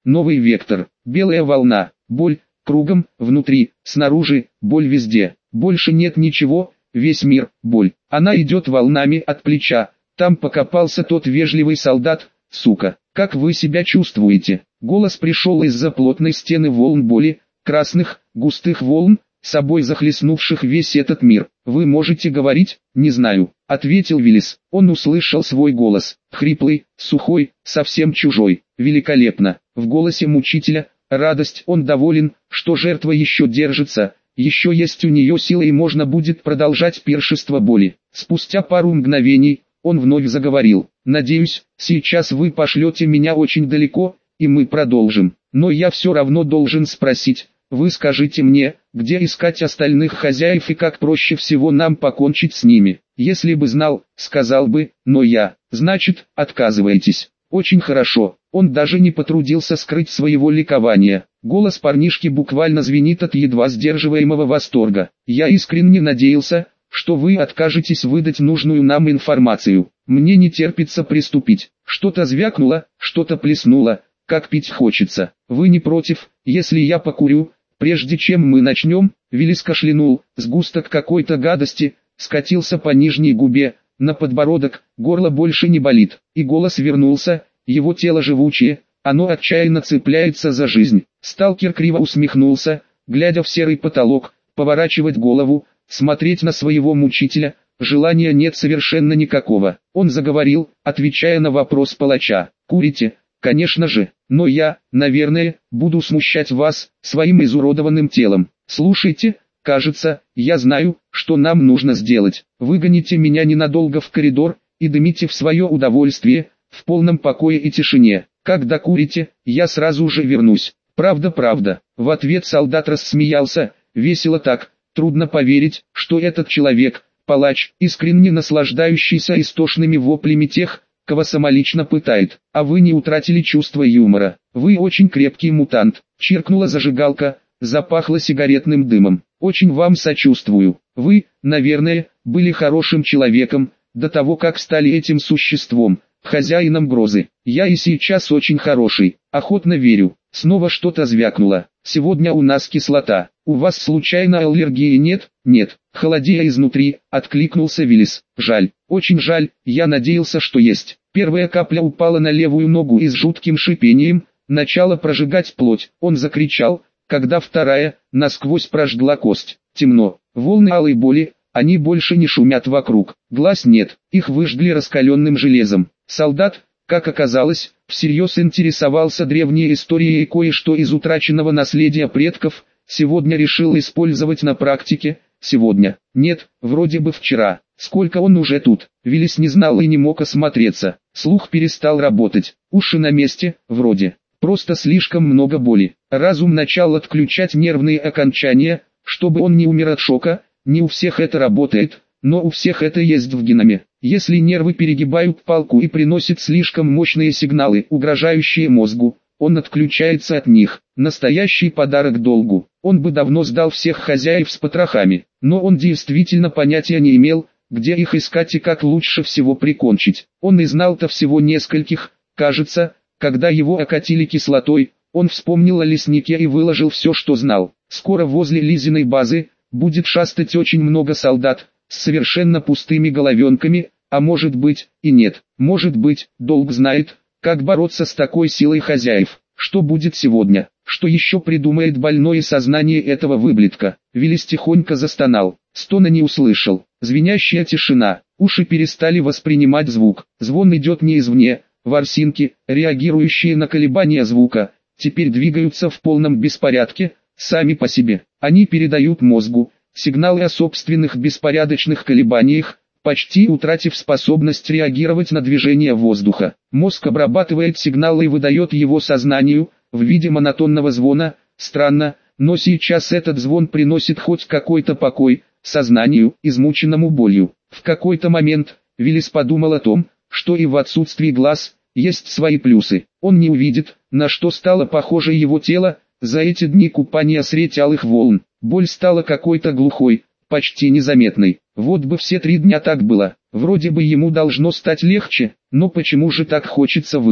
новый вектор, белая волна, боль, кругом, внутри, снаружи, боль везде, больше нет ничего, весь мир, боль. Она идет волнами от плеча, там покопался тот вежливый солдат, сука. Как вы себя чувствуете? Голос пришел из-за плотной стены волн боли, красных, густых волн, собой захлестнувших весь этот мир. Вы можете говорить? Не знаю, ответил Виллис. Он услышал свой голос, хриплый, сухой, совсем чужой. Великолепно. В голосе мучителя радость. Он доволен, что жертва еще держится, еще есть у нее сила и можно будет продолжать пиршество боли. Спустя пару мгновений он вновь заговорил. «Надеюсь, сейчас вы пошлете меня очень далеко, и мы продолжим. Но я все равно должен спросить, вы скажите мне, где искать остальных хозяев и как проще всего нам покончить с ними. Если бы знал, сказал бы, но я, значит, отказываетесь. Очень хорошо». Он даже не потрудился скрыть своего ликования. Голос парнишки буквально звенит от едва сдерживаемого восторга. «Я искренне надеялся, что вы откажетесь выдать нужную нам информацию. Мне не терпится приступить». Что-то звякнуло, что-то плеснуло, как пить хочется. «Вы не против, если я покурю?» Прежде чем мы начнем, Виллис кашлянул, сгусток какой-то гадости скатился по нижней губе, на подбородок, горло больше не болит, и голос вернулся, его тело живучее, оно отчаянно цепляется за жизнь. Сталкер криво усмехнулся, глядя в серый потолок, поворачивать голову, смотреть на своего мучителя, желания нет совершенно никакого. Он заговорил, отвечая на вопрос палача. «Курите? Конечно же, но я, наверное, буду смущать вас своим изуродованным телом. Слушайте, кажется, я знаю, что нам нужно сделать. Выгоните меня ненадолго в коридор и дымите в свое удовольствие, в полном покое и тишине. Когда курите, я сразу же вернусь». «Правда, правда». В ответ солдат рассмеялся, весело так. Трудно поверить, что этот человек, палач, искренне наслаждающийся истошными воплями тех, кого самолично пытает. «А вы не утратили чувство юмора. Вы очень крепкий мутант». Чиркнула зажигалка, запахло сигаретным дымом. «Очень вам сочувствую. Вы, наверное, были хорошим человеком, до того как стали этим существом, хозяином грозы. Я и сейчас очень хороший, охотно верю». Снова что-то звякнуло. «Сегодня у нас кислота. У вас случайно аллергии нет?» «Нет». Холодея изнутри, откликнулся Виллис. «Жаль, очень жаль, я надеялся, что есть». Первая капля упала на левую ногу и с жутким шипением начала прожигать плоть. Он закричал, когда вторая насквозь прожгла кость. Темно, волны алой боли, они больше не шумят вокруг. Глаз нет, их выжгли раскаленным железом. Солдат, как оказалось, всерьез интересовался древней историей и кое-что из утраченного наследия предков, сегодня решил использовать на практике. Сегодня? Нет, вроде бы вчера. Сколько он уже тут? Виллис не знал и не мог осмотреться. Слух перестал работать. Уши на месте, вроде. Просто слишком много боли. Разум начал отключать нервные окончания, чтобы он не умер от шока. Не у всех это работает, но у всех это есть в геноме. Если нервы перегибают палку и приносят слишком мощные сигналы, угрожающие мозгу, он отключается от них. Настоящий подарок долгу. Он бы давно сдал всех хозяев с потрохами, но он действительно понятия не имел, где их искать и как лучше всего прикончить. Он и знал-то всего нескольких, кажется, когда его окатили кислотой, он вспомнил о леснике и выложил все, что знал. Скоро возле Лизиной базы будет шастать очень много солдат, с совершенно пустыми головенками, а может быть, и нет. Может быть, долг знает, как бороться с такой силой хозяев. Что будет сегодня? Что еще придумает больное сознание этого выблядка? Виллис тихонько застонал. Стона не услышал. Звенящая тишина. Уши перестали воспринимать звук. Звон идет не извне. Ворсинки, реагирующие на колебания звука, теперь двигаются в полном беспорядке, сами по себе. Они передают мозгу сигналы о собственных беспорядочных колебаниях, почти утратив способность реагировать на движение воздуха. Мозг обрабатывает сигналы и выдает его сознанию в виде монотонного звона. Странно, но сейчас этот звон приносит хоть какой-то покой сознанию, измученному болью. В какой-то момент Виллис подумал о том, что и в отсутствии глаз есть свои плюсы. Он не увидит, на что стало похоже его тело за эти дни купания средь алых волн. Боль стала какой-то глухой, почти незаметной. Вот бы все 3 дня так было. Вроде бы ему должно стать легче, но почему же так хочется выть?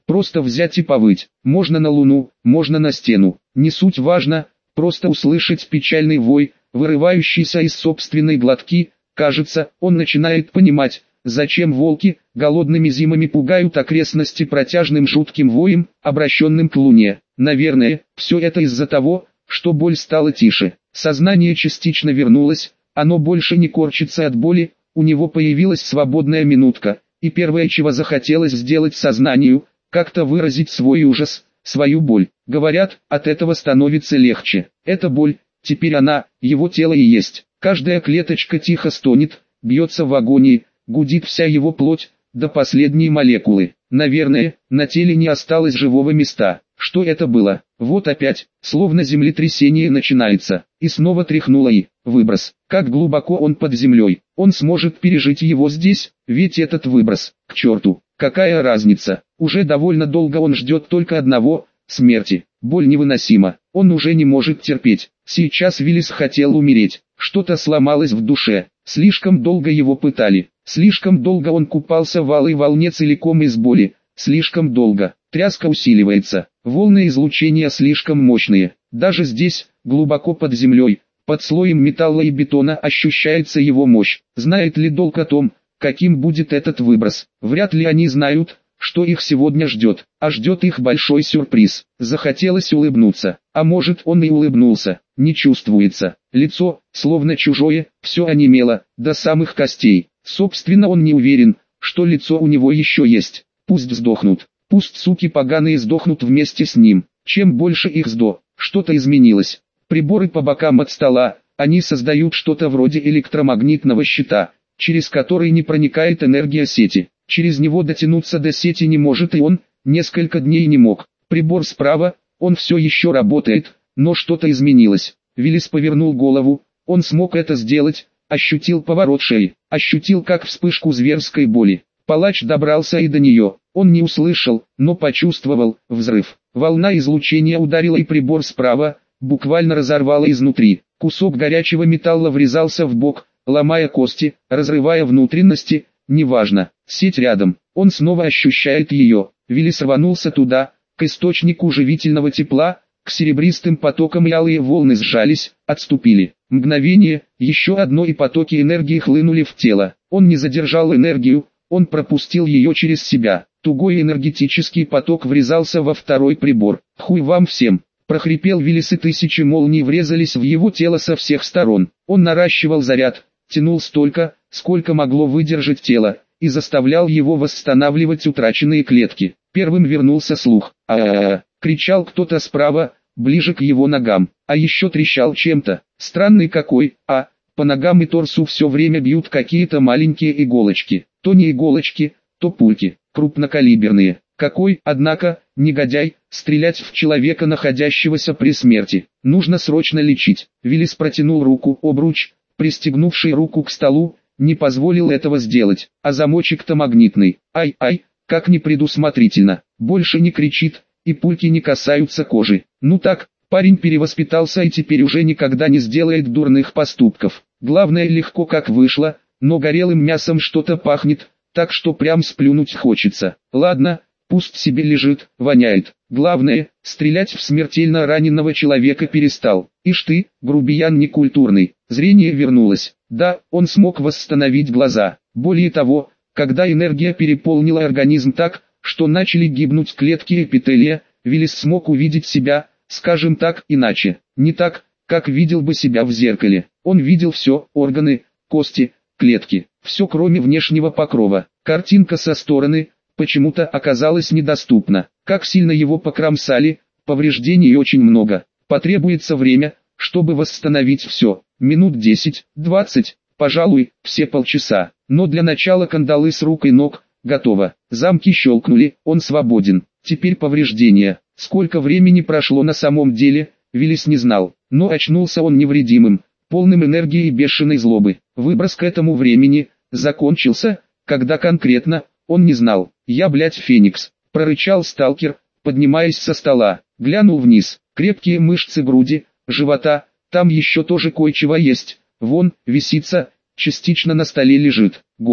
Просто взять и повыть. Можно на луну, можно на стену. Не суть важно, просто услышать печальный вой, вырывающийся из собственной глотки. Кажется, он начинает понимать, зачем волки голодными зимами пугают окрестности протяжным жутким воем, обращенным к луне. Наверное, все это из-за того, что боль стала тише. Сознание частично вернулось, оно больше не корчится от боли, у него появилась свободная минутка, и первое, чего захотелось сделать сознанию, как-то выразить свой ужас, свою боль. Говорят, от этого становится легче. Эта боль, теперь она, его тело и есть. Каждая клеточка тихо стонет, бьется в агонии, гудит вся его плоть, до последней молекулы. Наверное, на теле не осталось живого места. Что это было? Вот опять, словно землетрясение начинается, и снова тряхнуло и выброс. Как глубоко он под землей, он сможет пережить его здесь, ведь этот выброс, к черту, какая разница, уже довольно долго он ждет только одного, смерти. Боль невыносима, он уже не может терпеть. Сейчас Виллис хотел умереть, что-то сломалось в душе, слишком долго его пытали, слишком долго он купался в алой волне целиком из боли, слишком долго. Тряска усиливается, волны излучения слишком мощные. Даже здесь, глубоко под землей, под слоем металла и бетона ощущается его мощь. Знает ли Долг о том, каким будет этот выброс? Вряд ли они знают, что их сегодня ждет. А ждет их большой сюрприз. Захотелось улыбнуться. А может, он и улыбнулся. Не чувствуется. Лицо, словно чужое, все онемело, до самых костей. Собственно, он не уверен, что лицо у него еще есть. Пусть сдохнут. Пусть суки поганые сдохнут вместе с ним. Чем больше их что-то изменилось. Приборы по бокам от стола, они создают что-то вроде электромагнитного щита, через который не проникает энергия сети. Через него дотянуться до сети не может и он, несколько дней не мог. Прибор справа, он все еще работает, но что-то изменилось. Виллис повернул голову, он смог это сделать, ощутил поворот шеи, ощутил как вспышку зверской боли. Палач добрался и до нее. Он не услышал, но почувствовал взрыв. Волна излучения ударила и прибор справа, буквально разорвала изнутри. Кусок горячего металла врезался в бок, ломая кости, разрывая внутренности, неважно. Сеть рядом, он снова ощущает ее. Виллис рванулся туда, к источнику живительного тепла, к серебристым потокам, и алые волны сжались, отступили. Мгновение, еще одно, и потоки энергии хлынули в тело. Он не задержал энергию, он пропустил ее через себя. Тугой энергетический поток врезался во второй прибор. «Хуй вам всем!» – прохрипел Виллис, и тысячи молний врезались в его тело со всех сторон. Он наращивал заряд, тянул столько, сколько могло выдержать тело, и заставлял его восстанавливать утраченные клетки. Первым вернулся слух. «А-а-а!» – кричал кто-то справа, ближе к его ногам. А еще трещал чем-то. Странный какой, по ногам и торсу все время бьют какие-то маленькие иголочки. То не иголочки, то пульки, крупнокалиберные. Какой, однако, негодяй, стрелять в человека, находящегося при смерти. Нужно срочно лечить. Виллис протянул руку, обруч, пристегнувший руку к столу, не позволил этого сделать. А замочек-то магнитный. Ай-ай, как непредусмотрительно. Больше не кричит, и пульки не касаются кожи. Ну так, парень перевоспитался и теперь уже никогда не сделает дурных поступков. Главное, легко как вышло, но горелым мясом что-то пахнет, так что прям сплюнуть хочется. Ладно, пусть себе лежит, воняет. Главное, стрелять в смертельно раненого человека перестал. Ишь ты, грубиян некультурный. Зрение вернулось. Да, он смог восстановить глаза. Более того, когда энергия переполнила организм так, что начали гибнуть клетки эпителия, Виллис смог увидеть себя, скажем так, иначе. Не так, как видел бы себя в зеркале. Он видел все: органы, кости, клетки, все кроме внешнего покрова. Картинка со стороны почему-то оказалась недоступна. Как сильно его покромсали, повреждений очень много. Потребуется время, чтобы восстановить все. Минут 10, 20, пожалуй, все полчаса. Но для начала кандалы с рук и ног, готово. Замки щелкнули, он свободен. Теперь повреждения. Сколько времени прошло на самом деле, Виллис не знал. Но очнулся он невредимым, полным энергии и бешеной злобы. Выброс к этому времени закончился, когда конкретно, он не знал. «Я, блядь, Феникс», — прорычал сталкер, поднимаясь со стола. Глянул вниз. Крепкие мышцы груди, живота, там еще тоже кое-чего есть. Вон, висится, частично на столе лежит, голый.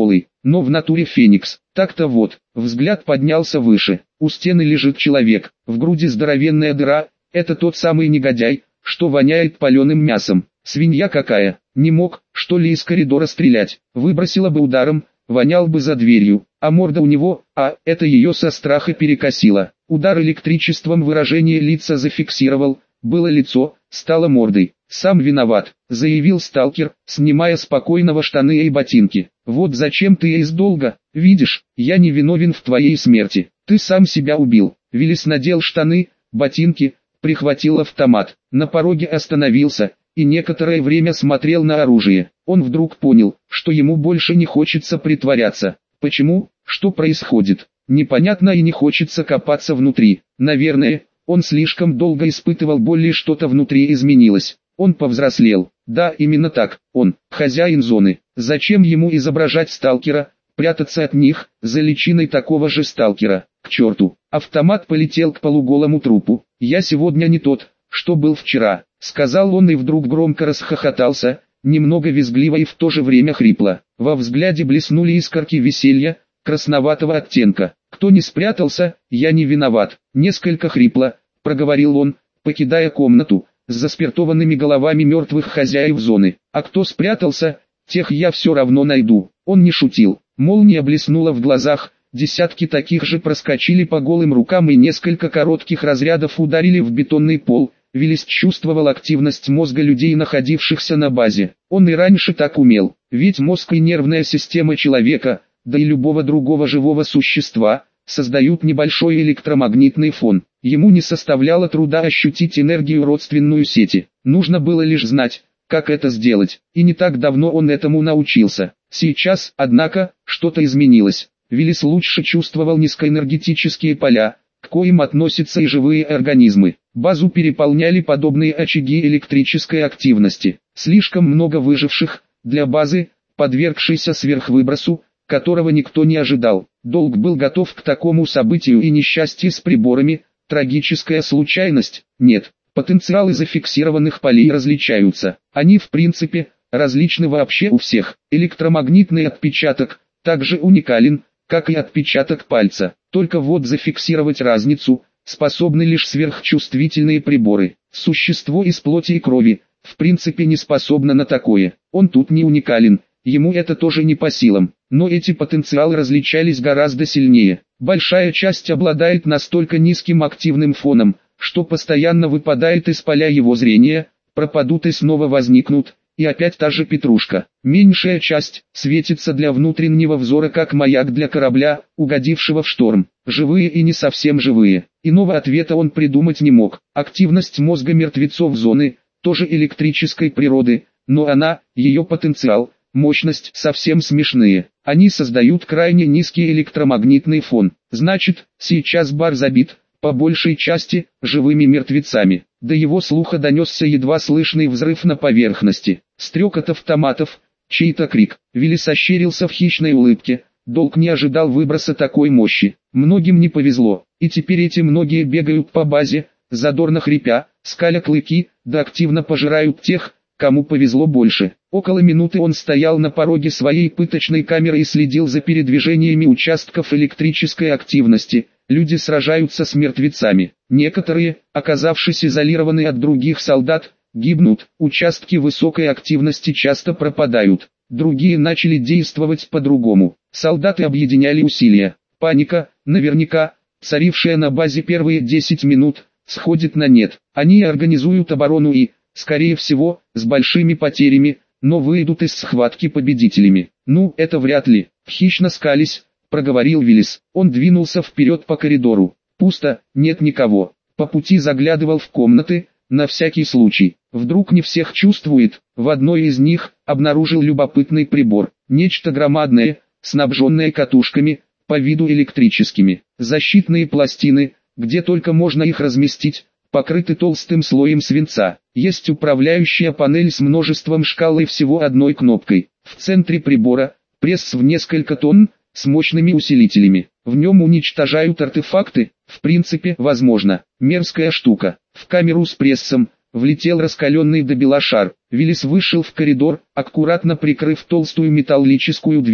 но в натуре феникс. Так-то вот, взгляд поднялся выше. У стены лежит человек, в груди здоровенная дыра. Это тот самый негодяй, что воняет паленым мясом. Свинья какая, не мог, что ли, из коридора стрелять. Выбросила бы ударом, вонял бы за дверью. А морда у него, это ее со страха перекосило. Удар электричеством выражение лица зафиксировал. Было лицо, стало мордой. «Сам виноват», — заявил сталкер, снимая спокойного штаны и ботинки. «Вот зачем ты из долга, видишь, я не виновен в твоей смерти, ты сам себя убил». Виллис надел штаны, ботинки, прихватил автомат, на пороге остановился и некоторое время смотрел на оружие. Он вдруг понял, что ему больше не хочется притворяться. Почему? Что происходит? Непонятно и не хочется копаться внутри. Наверное, он слишком долго испытывал боль и что-то внутри изменилось. Он повзрослел. Да, именно так, он, хозяин зоны. Зачем ему изображать сталкера, прятаться от них, за личиной такого же сталкера? К черту. Автомат полетел к полуголому трупу. «Я сегодня не тот, что был вчера», — сказал он и вдруг громко расхохотался, немного визгливо и в то же время хрипло. Во взгляде блеснули искорки веселья, красноватого оттенка. «Кто не спрятался, я не виноват», — несколько хрипло проговорил он, покидая комнату, с заспиртованными головами мертвых хозяев зоны. «А кто спрятался, тех я все равно найду». Он не шутил. Молния блеснула в глазах, десятки таких же проскочили по голым рукам и несколько коротких разрядов ударили в бетонный пол. Виллис чувствовал активность мозга людей, находившихся на базе. Он и раньше так умел, ведь мозг и нервная система человека, да и любого другого живого существа, создают небольшой электромагнитный фон. Ему не составляло труда ощутить энергию родственную сети. Нужно было лишь знать, как это сделать, и не так давно он этому научился. Сейчас, однако, что-то изменилось. Виллис лучше чувствовал низкоэнергетические поля, к коим относятся и живые организмы. Базу переполняли подобные очаги электрической активности. Слишком много выживших, для базы, подвергшейся сверхвыбросу, которого никто не ожидал. Долг был готов к такому событию, и несчастье с приборами, трагическая случайность, нет. Потенциалы зафиксированных полей различаются. Они в принципе, различны вообще у всех. Электромагнитный отпечаток также уникален, как и отпечаток пальца. Только вот зафиксировать разницу способны лишь сверхчувствительные приборы. Существо из плоти и крови, в принципе, не способно на такое. Он тут не уникален, ему это тоже не по силам. Но эти потенциалы различались гораздо сильнее. Большая часть обладает настолько низким активным фоном, что постоянно выпадает из поля его зрения, пропадут и снова возникнут, и опять та же петрушка. Меньшая часть светится для внутреннего взора как маяк для корабля, угодившего в шторм. Живые и не совсем живые. Иного ответа он придумать не мог. Активность мозга мертвецов зоны, тоже электрической природы, но она, ее потенциал, мощность совсем смешные. Они создают крайне низкий электромагнитный фон. Значит, сейчас бар забит, по большей части, живыми мертвецами. До его слуха донесся едва слышный взрыв на поверхности. Стрекот автоматов, чей-то крик. Виллис ощерился в хищной улыбке. Долг не ожидал выброса такой мощи. Многим не повезло, и теперь эти многие бегают по базе, задорно хрипя, скаля клыки, да активно пожирают тех, кому повезло больше. Около минуты он стоял на пороге своей пыточной камеры и следил за передвижениями участков электрической активности. Люди сражаются с мертвецами. Некоторые, оказавшись изолированы от других солдат, гибнут. Участки высокой активности часто пропадают. Другие начали действовать по-другому. Солдаты объединяли усилия. Паника, наверняка, царившая на базе первые 10 минут, сходит на нет. Они организуют оборону и, скорее всего, с большими потерями, но выйдут из схватки победителями. Ну, это вряд ли. Хищно скались, проговорил Виллис. Он двинулся вперед по коридору. Пусто, нет никого. По пути заглядывал в комнаты, на всякий случай. Вдруг не всех чувствует. В одной из них обнаружил любопытный прибор. Нечто громадное, снабженное катушками, по виду электрическими. Защитные пластины, где только можно их разместить, покрыты толстым слоем свинца. Есть управляющая панель с множеством шкал и всего одной кнопкой. В центре прибора пресс в несколько тонн, с мощными усилителями. В нем уничтожают артефакты, в принципе, возможно. Мерзкая штука. В камеру с прессом влетел раскаленный до бела шар. Виллис вышел в коридор, аккуратно прикрыв толстую металлическую дверь.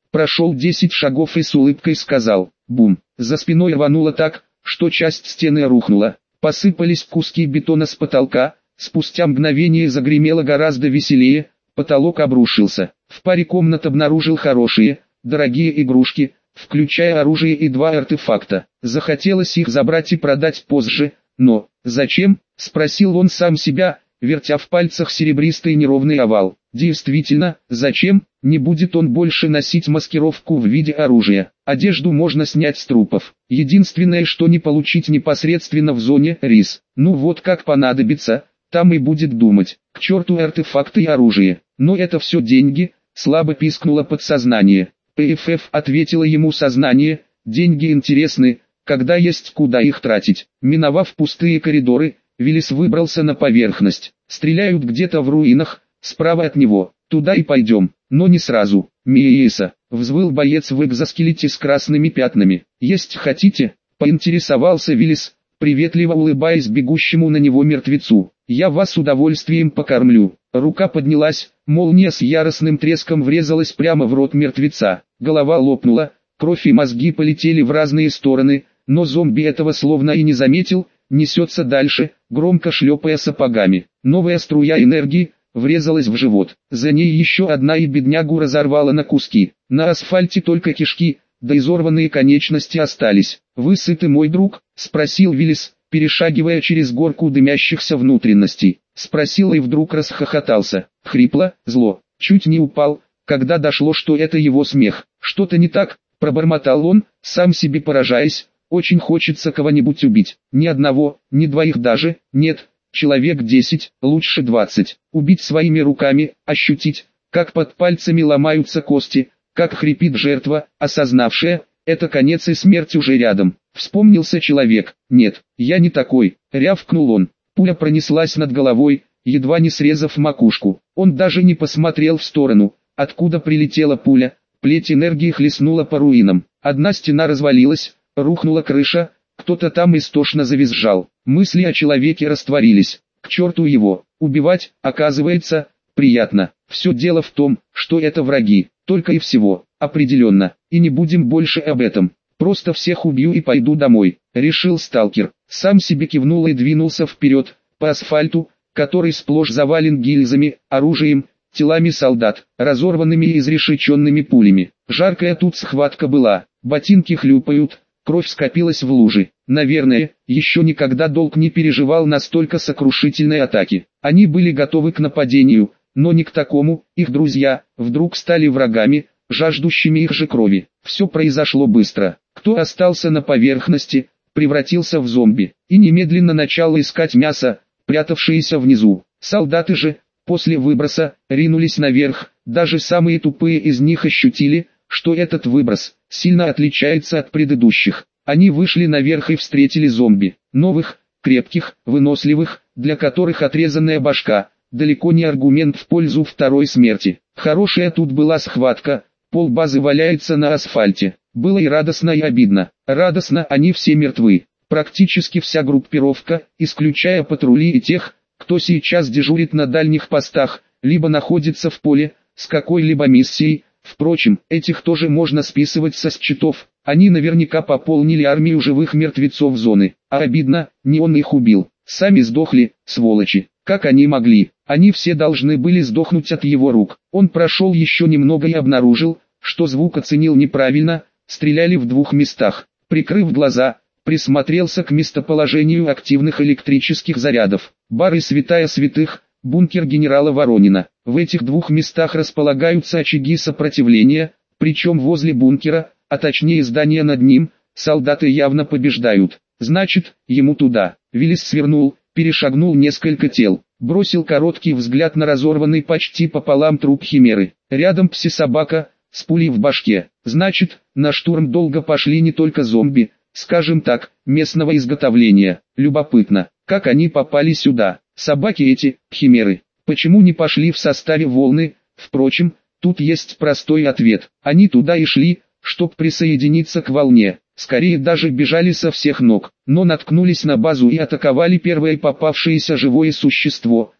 прошел 10 шагов и с улыбкой сказал «бум». За спиной рвануло так, что часть стены рухнула. Посыпались куски бетона с потолка, спустя мгновение загремело гораздо веселее, потолок обрушился. В паре комнат обнаружил хорошие, дорогие игрушки, включая оружие и 2 артефакта. Захотелось их забрать и продать позже, но «зачем?» – спросил он сам себя, вертя в пальцах серебристый неровный овал. Действительно, зачем? Не будет он больше носить маскировку в виде оружия. Одежду можно снять с трупов. Единственное, что не получить непосредственно в зоне рис. Ну вот как понадобится, там и будет думать. К черту артефакты и оружие. Но это все деньги, слабо пискнуло подсознание. ПФФ ответило ему сознание, деньги интересны, когда есть куда их тратить. Миновав пустые коридоры, Виллис выбрался на поверхность. Стреляют где-то в руинах, справа от него. Туда и пойдем, но не сразу. Миеса, взвыл боец в экзоскелете с красными пятнами. Есть хотите? Поинтересовался Виллис, приветливо улыбаясь бегущему на него мертвецу. Я вас с удовольствием покормлю. Рука поднялась, молния с яростным треском врезалась прямо в рот мертвеца. Голова лопнула, кровь и мозги полетели в разные стороны, но зомби этого словно и не заметил, несется дальше, громко шлепая сапогами. Новая струя энергии врезалась в живот. За ней еще одна и беднягу разорвала на куски. На асфальте только кишки, да изорванные конечности остались. «Вы сыты, мой друг?» – спросил Виллис, перешагивая через горку дымящихся внутренностей. Спросил и вдруг расхохотался. Хрипло, зло. Чуть не упал, когда дошло, что это его смех. «Что-то не так?» – пробормотал он, сам себе поражаясь. «Очень хочется кого-нибудь убить. Ни одного, ни двоих даже, нет». Человек 10, лучше 20. Убить своими руками, ощутить, как под пальцами ломаются кости, как хрипит жертва, осознавшая, это конец и смерть уже рядом. Вспомнился человек. «Нет, я не такой», — рявкнул он. Пуля пронеслась над головой, едва не срезав макушку. Он даже не посмотрел в сторону, откуда прилетела пуля. Плеть энергии хлестнула по руинам. Одна стена развалилась, рухнула крыша. Кто-то там истошно завизжал. Мысли о человеке растворились. К черту его. Убивать, оказывается, приятно. Все дело в том, что это враги. Только и всего. Определенно. И не будем больше об этом. Просто всех убью и пойду домой. Решил сталкер. Сам себе кивнул и двинулся вперед, по асфальту, который сплошь завален гильзами, оружием, телами солдат, разорванными и изрешеченными пулями. Жаркая тут схватка была. Ботинки хлюпают. Кровь скопилась в луже. Наверное, еще никогда Долг не переживал настолько сокрушительной атаки. Они были готовы к нападению, но не к такому. Их друзья вдруг стали врагами, жаждущими их же крови. Все произошло быстро. Кто остался на поверхности, превратился в зомби, и немедленно начал искать мясо, прятавшееся внизу. Солдаты же, после выброса, ринулись наверх. Даже самые тупые из них ощутили, что этот выброс сильно отличается от предыдущих. Они вышли наверх и встретили зомби. Новых, крепких, выносливых, для которых отрезанная башка далеко не аргумент в пользу второй смерти. Хорошая тут была схватка, полбазы валяется на асфальте. Было и радостно, и обидно. Радостно, они все мертвы. Практически вся группировка, исключая патрули и тех, кто сейчас дежурит на дальних постах, либо находится в поле, с какой-либо миссией. Впрочем, этих тоже можно списывать со счетов. Они наверняка пополнили армию живых мертвецов зоны. А обидно, не он их убил. Сами сдохли, сволочи. Как они могли? Они все должны были сдохнуть от его рук. Он прошел еще немного и обнаружил, что звук оценил неправильно. Стреляли в 2 местах. Прикрыв глаза, присмотрелся к местоположению активных электрических зарядов. Бар и святая святых, бункер генерала Воронина. В этих 2 местах располагаются очаги сопротивления, причем возле бункера, а точнее здания над ним, солдаты явно побеждают. Значит, ему туда. Виллис свернул, перешагнул несколько тел, бросил короткий взгляд на разорванный почти пополам труп химеры. Рядом пси-собака, с пулей в башке. Значит, на штурм долго пошли не только зомби, скажем так, местного изготовления. Любопытно, как они попали сюда. Собаки эти, химеры, почему не пошли в составе волны? Впрочем, тут есть простой ответ. Они туда и шли, чтоб присоединиться к волне. Скорее даже бежали со всех ног, но наткнулись на базу и атаковали первое попавшееся живое существо.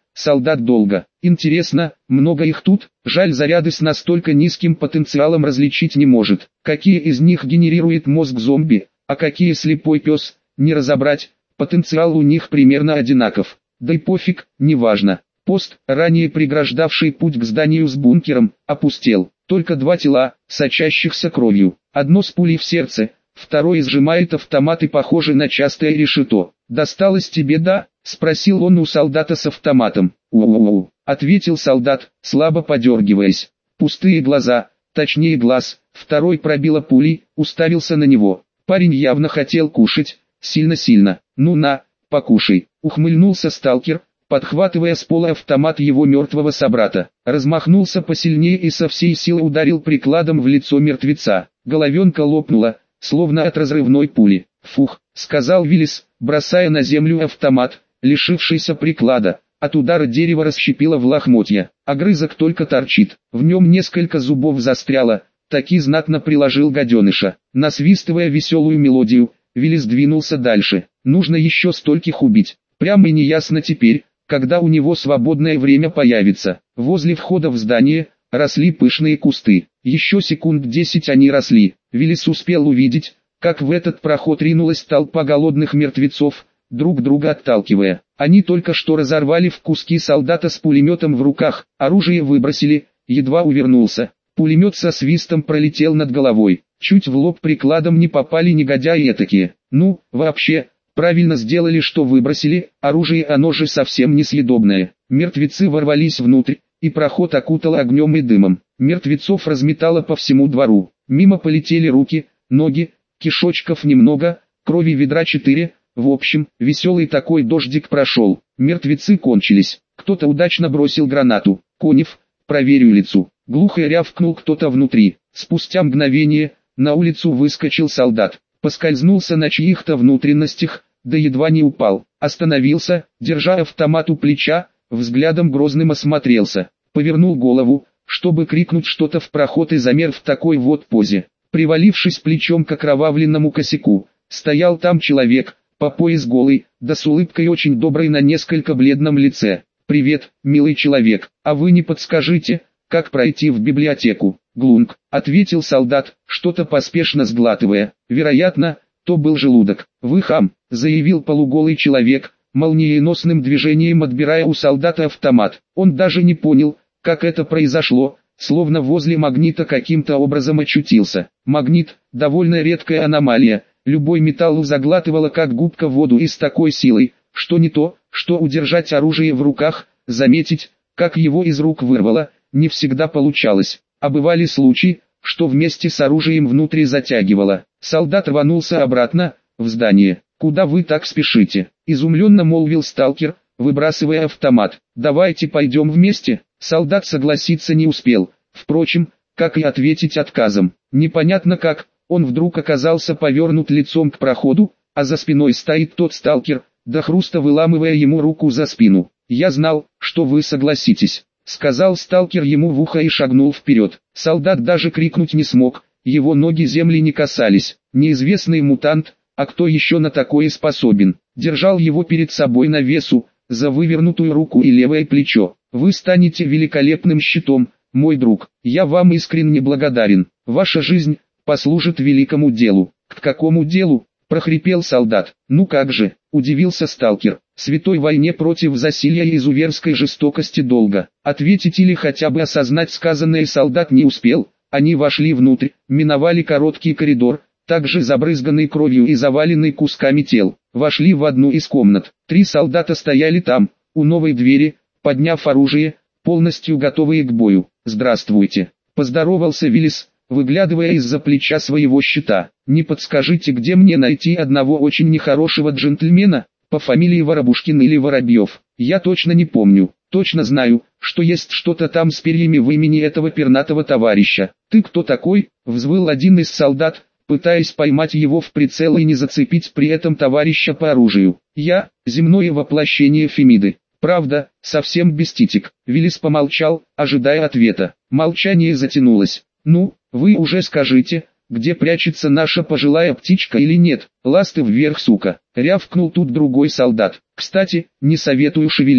солдат долго. Интересно, много их тут? Жаль, заряды с настолько низким потенциалом различить не может. Какие из них генерирует мозг зомби, а какие слепой пес, не разобрать, потенциал у них примерно одинаков. Да и пофиг, неважно. Пост, ранее преграждавший путь к зданию с бункером, опустел. Только два тела, сочащихся кровью. Одно с пулей в сердце, второй сжимает автомат и похоже на частое решето. «Досталось тебе, да?» — спросил он у солдата с автоматом. «У-у-у», — ответил солдат, слабо подергиваясь. Пустые глаза, точнее глаз, второй пробило пулей, уставился на него. Парень явно хотел кушать, сильно-сильно. «Ну на, покушай», — ухмыльнулся сталкер, подхватывая с пола автомат его мертвого собрата. Размахнулся посильнее и со всей силы ударил прикладом в лицо мертвеца. Головенка лопнула, словно от разрывной пули. «Фух», — сказал Виллис, бросая на землю автомат, лишившийся приклада. От удара дерево расщепило в лохмотья. Огрызок только торчит, в нем несколько зубов застряло. Таки знатно приложил гаденыша. Насвистывая веселую мелодию, Виллис двинулся дальше. Нужно еще стольких убить. Прямо и неясно теперь, когда у него свободное время появится. Возле входа в здание росли пышные кусты. Еще секунд 10 они росли. Виллис успел увидеть, как в этот проход ринулась толпа голодных мертвецов, друг друга отталкивая. Они только что разорвали в куски солдата с пулеметом в руках, оружие выбросили, едва увернулся. Пулемет со свистом пролетел над головой. Чуть в лоб прикладом не попали негодяи этакие. Ну, вообще, правильно сделали, что выбросили, оружие оно же совсем несъедобное. Мертвецы ворвались внутрь, и проход окутало огнем и дымом. Мертвецов разметало по всему двору. Мимо полетели руки, ноги, кишочков немного, крови ведра 4, в общем, веселый такой дождик прошел. Мертвецы кончились. Кто-то удачно бросил гранату. «Конев, проверю лицу». Глухо рявкнул кто-то внутри. Спустя мгновение, на улицу выскочил солдат. Поскользнулся на чьих-то внутренностях, да едва не упал. Остановился, держа автомат у плеча, взглядом грозным осмотрелся. Повернул голову, чтобы крикнуть что-то в проход и замер в такой вот позе. Привалившись плечом к окровавленному косяку, стоял там человек, по пояс голый, да с улыбкой очень доброй на несколько бледном лице. «Привет, милый человек, а вы не подскажите, как пройти в библиотеку?» «Глунг», — ответил солдат, что-то поспешно сглатывая. Вероятно, то был желудок. «Вы хам», — заявил полуголый человек, молниеносным движением отбирая у солдата автомат. Он даже не понял, как это произошло, словно возле магнита каким-то образом очутился. Магнит – довольно редкая аномалия, любой металл заглатывало как губка воду и с такой силой, что не то, что удержать оружие в руках, заметить, как его из рук вырвало, не всегда получалось. А бывали случаи, что вместе с оружием внутри затягивало. Солдат рванулся обратно, в здание. «Куда вы так спешите?» – изумленно молвил сталкер, выбрасывая автомат. «Давайте пойдем вместе». Солдат согласиться не успел, впрочем, как и ответить отказом. Непонятно как, он вдруг оказался повернут лицом к проходу, а за спиной стоит тот сталкер, до хруста выламывая ему руку за спину. «Я знал, что вы согласитесь», — сказал сталкер ему в ухо и шагнул вперед. Солдат даже крикнуть не смог, его ноги земли не касались. Неизвестный мутант, а кто еще на такое способен, держал его перед собой на весу, за вывернутую руку и левое плечо. «Вы станете великолепным щитом, мой друг, я вам искренне благодарен, ваша жизнь послужит великому делу». «К какому делу?» – прохрипел солдат. «Ну как же», – удивился сталкер, – «святой войне против засилья и изуверской жестокости долго». Ответить или хотя бы осознать сказанное солдат не успел. Они вошли внутрь, миновали короткий коридор, также забрызганный кровью и заваленный кусками тел. Вошли в одну из комнат. 3 солдата стояли там, у новой двери, подняв оружие, полностью готовые к бою. «Здравствуйте», — поздоровался Виллис, выглядывая из-за плеча своего щита. «Не подскажите, где мне найти одного очень нехорошего джентльмена, по фамилии Воробушкин или Воробьев? Я точно не помню, точно знаю, что есть что-то там с перьями в имени этого пернатого товарища». «Ты кто такой?» — взвыл один из солдат, пытаясь поймать его в прицел и не зацепить при этом товарища по оружию. «Я — земное воплощение Фемиды. Правда, совсем без титик». Виллис помолчал, ожидая ответа. Молчание затянулось. «Ну, вы уже скажите, где прячется наша пожилая птичка или нет?» «Ласты вверх, сука!» — рявкнул тут другой солдат. «Кстати, не советую шевелиться.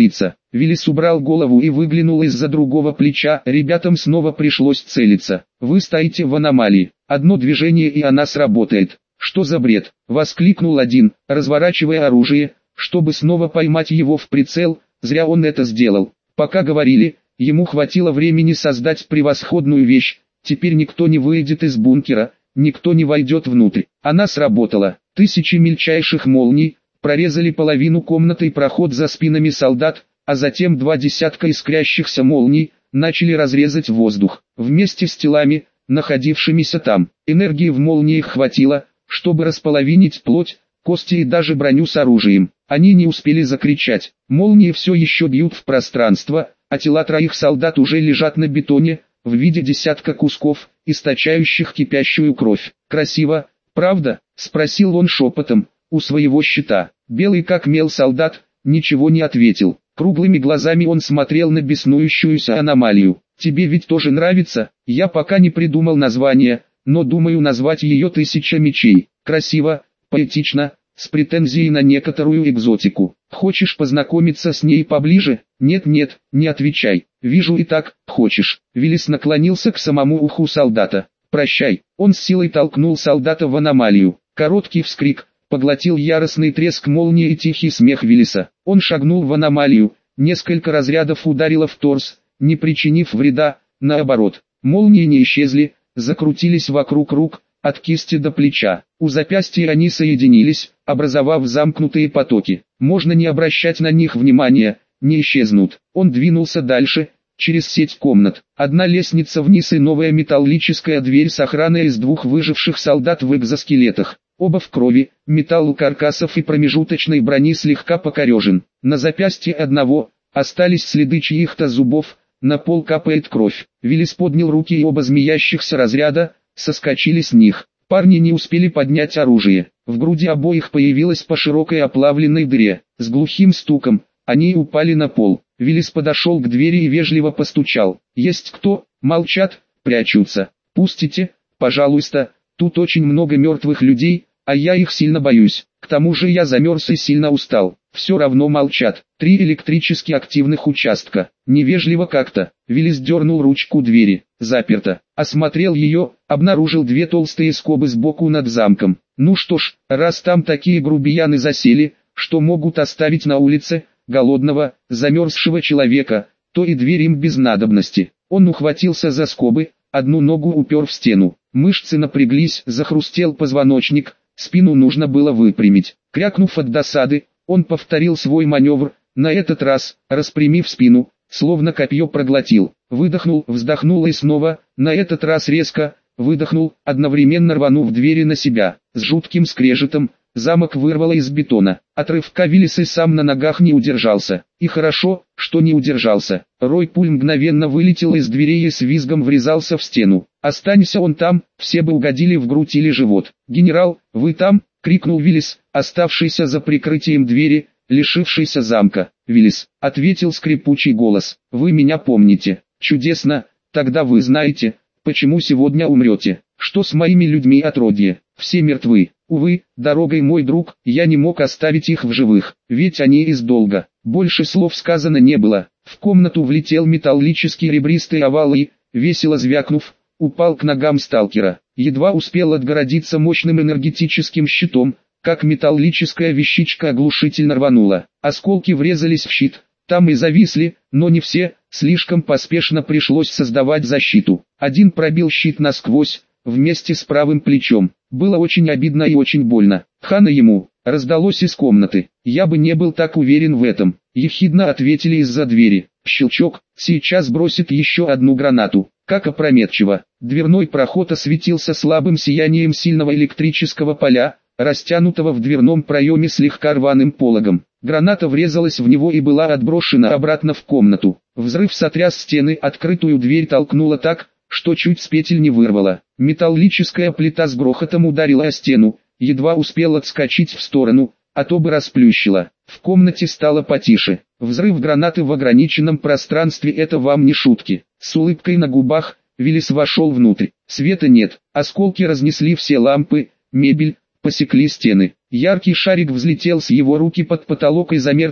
Виллис убрал голову и выглянул из-за другого плеча. Ребятам снова пришлось целиться. Вы стоите в аномалии. Одно движение и она сработает. Что за бред? Воскликнул один, разворачивая оружие, чтобы снова поймать его в прицел. Зря он это сделал. Пока говорили, ему хватило времени создать превосходную вещь. Теперь никто не выйдет из бункера, никто не войдет внутрь. Она сработала. Тысячи мельчайших молний прорезали половину комнаты и проход за спинами солдат, а затем 2 десятка искрящихся молний начали разрезать воздух. Вместе с телами, находившимися там, энергии в молниях хватило, чтобы располовинить плоть, кости и даже броню с оружием. Они не успели закричать. Молнии все еще бьют в пространство, а тела 3 солдат уже лежат на бетоне, в виде десятка кусков, источающих кипящую кровь. «Красиво, правда?» – спросил он шепотом, у своего щита. Белый как мел солдат ничего не ответил. Круглыми глазами он смотрел на беснующуюся аномалию. «Тебе ведь тоже нравится?» «Я пока не придумал название, но думаю назвать ее «Тысяча мечей». Красиво, поэтично, с претензией на некоторую экзотику. Хочешь познакомиться с ней поближе?» «Нет-нет, не отвечай. Вижу и так, хочешь». Виллис наклонился к самому уху солдата. «Прощай». Он с силой толкнул солдата в аномалию. Короткий вскрик поглотил яростный треск молнии и тихий смех Виллиса. Он шагнул в аномалию, несколько разрядов ударило в торс, не причинив вреда, наоборот. Молнии не исчезли, закрутились вокруг рук, от кисти до плеча. У запястья они соединились, образовав замкнутые потоки. Можно не обращать на них внимания, не исчезнут. Он двинулся дальше, через сеть комнат. Одна лестница вниз и новая металлическая дверь с охраной из 2 выживших солдат в экзоскелетах. Оба в крови, металл у каркасов и промежуточной брони слегка покорежен. На запястье одного остались следы чьих-то зубов, на пол капает кровь. Виллис поднял руки и оба змеящихся разряда соскочили с них. Парни не успели поднять оружие. В груди обоих появилась по широкой оплавленной дыре. С глухим стуком они упали на пол. Виллис подошел к двери и вежливо постучал. «Есть кто?» «Молчат, прячутся. Пустите, пожалуйста, тут очень много мертвых людей, а я их сильно боюсь. К тому же я замерз и сильно устал». Все равно молчат. 3 электрически активных участка. Невежливо как-то. Виллис дернул ручку двери. Заперто. Осмотрел ее, обнаружил 2 толстые скобы сбоку над замком. Ну что ж, раз там такие грубияны засели, что могут оставить на улице голодного, замерзшего человека, то и дверь им без надобности. Он ухватился за скобы, одну ногу упер в стену. Мышцы напряглись, захрустел позвоночник, спину нужно было выпрямить. Крякнув от досады, он повторил свой маневр, на этот раз, распрямив спину, словно копье проглотил. Выдохнул, вздохнул и снова, на этот раз резко, выдохнул, одновременно рванув двери на себя. С жутким скрежетом, замок вырвало из бетона. От рывка Виллис и сам на ногах не удержался. И хорошо, что не удержался. Рой пуль мгновенно вылетел из дверей и с визгом врезался в стену. Останься он там, все бы угодили в грудь или живот. «Генерал, вы там?» — крикнул Виллис, оставшийся за прикрытием двери, лишившийся замка. «Виллис», — ответил скрипучий голос, — «вы меня помните». «Чудесно, тогда вы знаете, почему сегодня умрете. Что с моими людьми отродье? Все мертвы. Увы, дорогой мой друг, я не мог оставить их в живых, ведь они из долга». Больше слов сказано не было. В комнату влетел металлический ребристый овал и, весело звякнув, упал к ногам сталкера. Едва успел отгородиться мощным энергетическим щитом, как металлическая вещичка оглушительно рванула. Осколки врезались в щит, там и зависли, но не все, слишком поспешно пришлось создавать защиту. Один пробил щит насквозь, вместе с правым плечом. Было очень обидно и очень больно. «Хана ему!» раздалось из комнаты. «Я бы не был так уверен в этом», ехидно ответили из-за двери. Щелчок, сейчас бросит еще одну гранату. Как опрометчиво. Дверной проход осветился слабым сиянием сильного электрического поля, растянутого в дверном проеме слегка рваным пологом. Граната врезалась в него и была отброшена обратно в комнату. Взрыв сотряс стены, открытую дверь толкнуло так, что чуть с петель не вырвало. Металлическая плита с грохотом ударила о стену, едва успел отскочить в сторону, а то бы расплющило. В комнате стало потише. Взрыв гранаты в ограниченном пространстве — это вам не шутки. С улыбкой на губах, Виллис вошел внутрь. Света нет, осколки разнесли все лампы, мебель, посекли стены. Яркий шарик взлетел с его руки под потолок и замер там,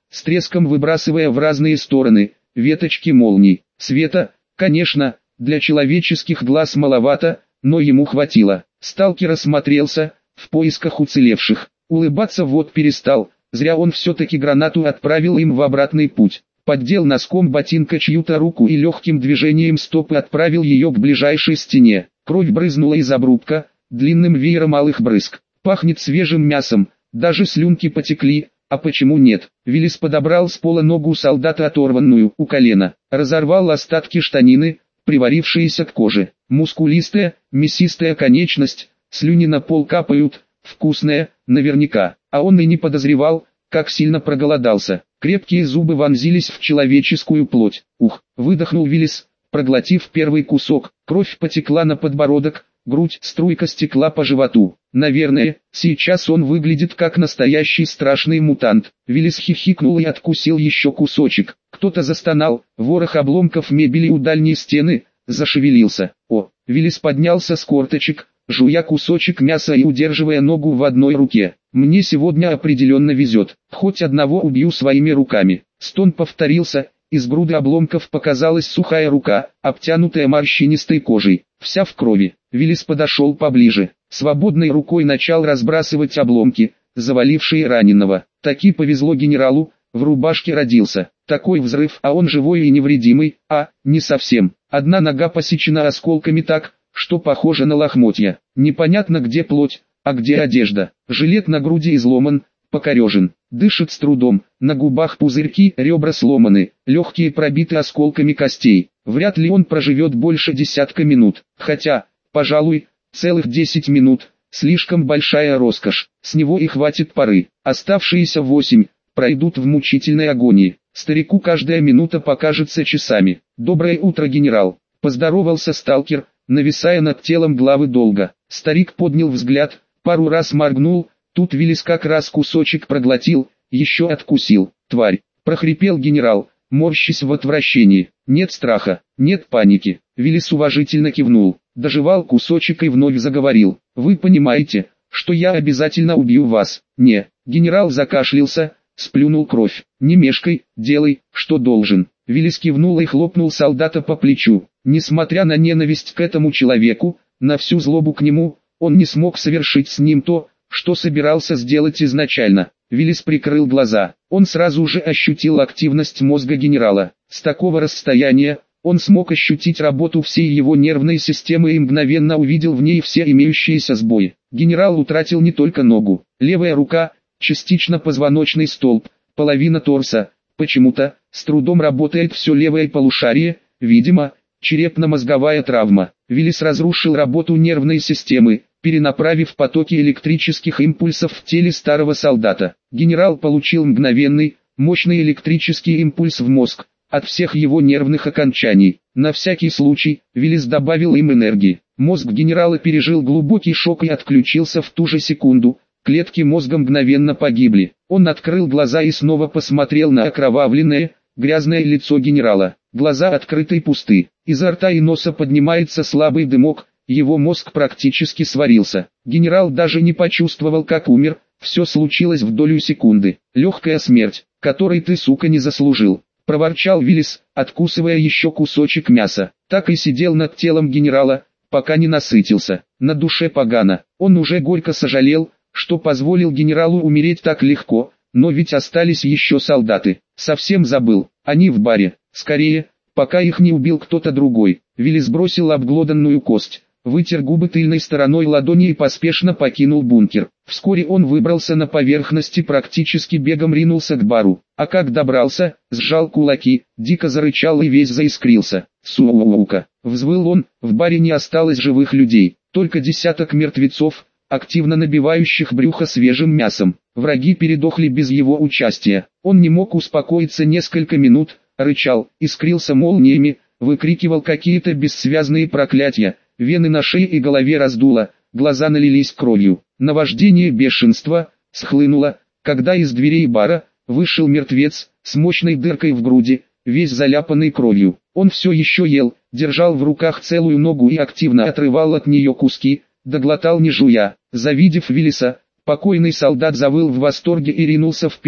с треском выбрасывая в разные стороны веточки молний. Света, конечно, для человеческих глаз маловато, но ему хватило. Сталкер осмотрелся, в поисках уцелевших. Улыбаться вот перестал, зря он все-таки гранату отправил им в обратный путь. Поддел носком ботинка чью-то руку и легким движением стопы отправил ее к ближайшей стене. Кровь брызнула из обрубка, длинным веером алых брызг. Пахнет свежим мясом, даже слюнки потекли, а почему нет? Виллис подобрал с пола ногу солдата, оторванную у колена, разорвал остатки штанины, приварившиеся к коже. Мускулистая, мясистая конечность, слюни на пол капают, вкусная, наверняка, а он и не подозревал, как сильно проголодался. Крепкие зубы вонзились в человеческую плоть. Ух, выдохнул Виллис, проглотив первый кусок. Кровь потекла на подбородок, грудь, струйка стекла по животу. Наверное, сейчас он выглядит как настоящий страшный мутант. Виллис хихикнул и откусил еще кусочек. Кто-то застонал, ворох обломков мебели у дальней стены зашевелился. О, Виллис поднялся с корточек, жуя кусочек мяса и удерживая ногу в одной руке. «Мне сегодня определенно везет, хоть одного убью своими руками». Стон повторился, из груды обломков показалась сухая рука, обтянутая морщинистой кожей, вся в крови. Виллис подошел поближе, свободной рукой начал разбрасывать обломки, завалившие раненого. Таки повезло генералу, в рубашке родился. Такой взрыв, а он живой и невредимый, не совсем. Одна нога посечена осколками так, что похоже на лохмотья. Непонятно где плоть, а где одежда. Жилет на груди изломан, покорежен. Дышит с трудом, на губах пузырьки, ребра сломаны, легкие пробиты осколками костей. Вряд ли он проживет больше десятка минут. Хотя, пожалуй, целых 10 минут. Слишком большая роскошь. С него и хватит поры. Оставшиеся 8 пройдут в мучительной агонии. Старику каждая минута покажется часами. «Доброе утро, генерал!» Поздоровался сталкер, нависая над телом главы долга. Старик поднял взгляд, пару раз моргнул, тут Виллис как раз кусочек проглотил, еще откусил. «Тварь!» – прохрипел генерал, морщась в отвращении. «Нет страха, нет паники». Виллис уважительно кивнул, дожевал кусочек и вновь заговорил. «Вы понимаете, что я обязательно убью вас?» «Не». Генерал закашлялся, сплюнул кровь. «Не мешкай, делай, что должен». Виллис кивнул и хлопнул солдата по плечу. Несмотря на ненависть к этому человеку, на всю злобу к нему, он не смог совершить с ним то, что собирался сделать изначально. Виллис прикрыл глаза. Он сразу же ощутил активность мозга генерала. С такого расстояния, он смог ощутить работу всей его нервной системы и мгновенно увидел в ней все имеющиеся сбои. Генерал утратил не только ногу. Левая рука, частично позвоночный столб, половина торса. Почему-то, с трудом работает все левое полушарие, видимо, черепно-мозговая травма. Виллис разрушил работу нервной системы, перенаправив потоки электрических импульсов в теле старого солдата. Генерал получил мгновенный, мощный электрический импульс в мозг, от всех его нервных окончаний. На всякий случай, Виллис добавил им энергии. Мозг генерала пережил глубокий шок и отключился в ту же секунду. Клетки мозга мгновенно погибли. Он открыл глаза и снова посмотрел на окровавленное, грязное лицо генерала. Глаза открыты и пусты. Изо рта и носа поднимается слабый дымок, его мозг практически сварился. Генерал даже не почувствовал, как умер, все случилось в долю секунды. «Легкая смерть, которой ты, сука, не заслужил», — проворчал Виллис, откусывая еще кусочек мяса. Так и сидел над телом генерала, пока не насытился. На душе погано. Он уже горько сожалел, что позволил генералу умереть так легко, но ведь остались еще солдаты. Совсем забыл, они в баре. Скорее, пока их не убил кто-то другой. Виллис бросил обглоданную кость, вытер губы тыльной стороной ладони и поспешно покинул бункер. Вскоре он выбрался на поверхность и практически бегом ринулся к бару. А как добрался, сжал кулаки, дико зарычал и весь заискрился. «Сука!» — взвыл он, в баре не осталось живых людей, только десяток мертвецов, активно набивающих брюхо свежим мясом. Враги передохли без его участия. Он не мог успокоиться несколько минут, рычал, искрился молниями, выкрикивал какие-то бессвязные проклятия, вены на шее и голове раздуло, глаза налились кровью. Наваждение бешенства схлынуло, когда из дверей бара вышел мертвец с мощной дыркой в груди, весь заляпанный кровью. Он все еще ел, держал в руках целую ногу и активно отрывал от нее куски, доглотал не жуя. Завидев Виллиса, покойный солдат завыл в восторге и ринулся вперед,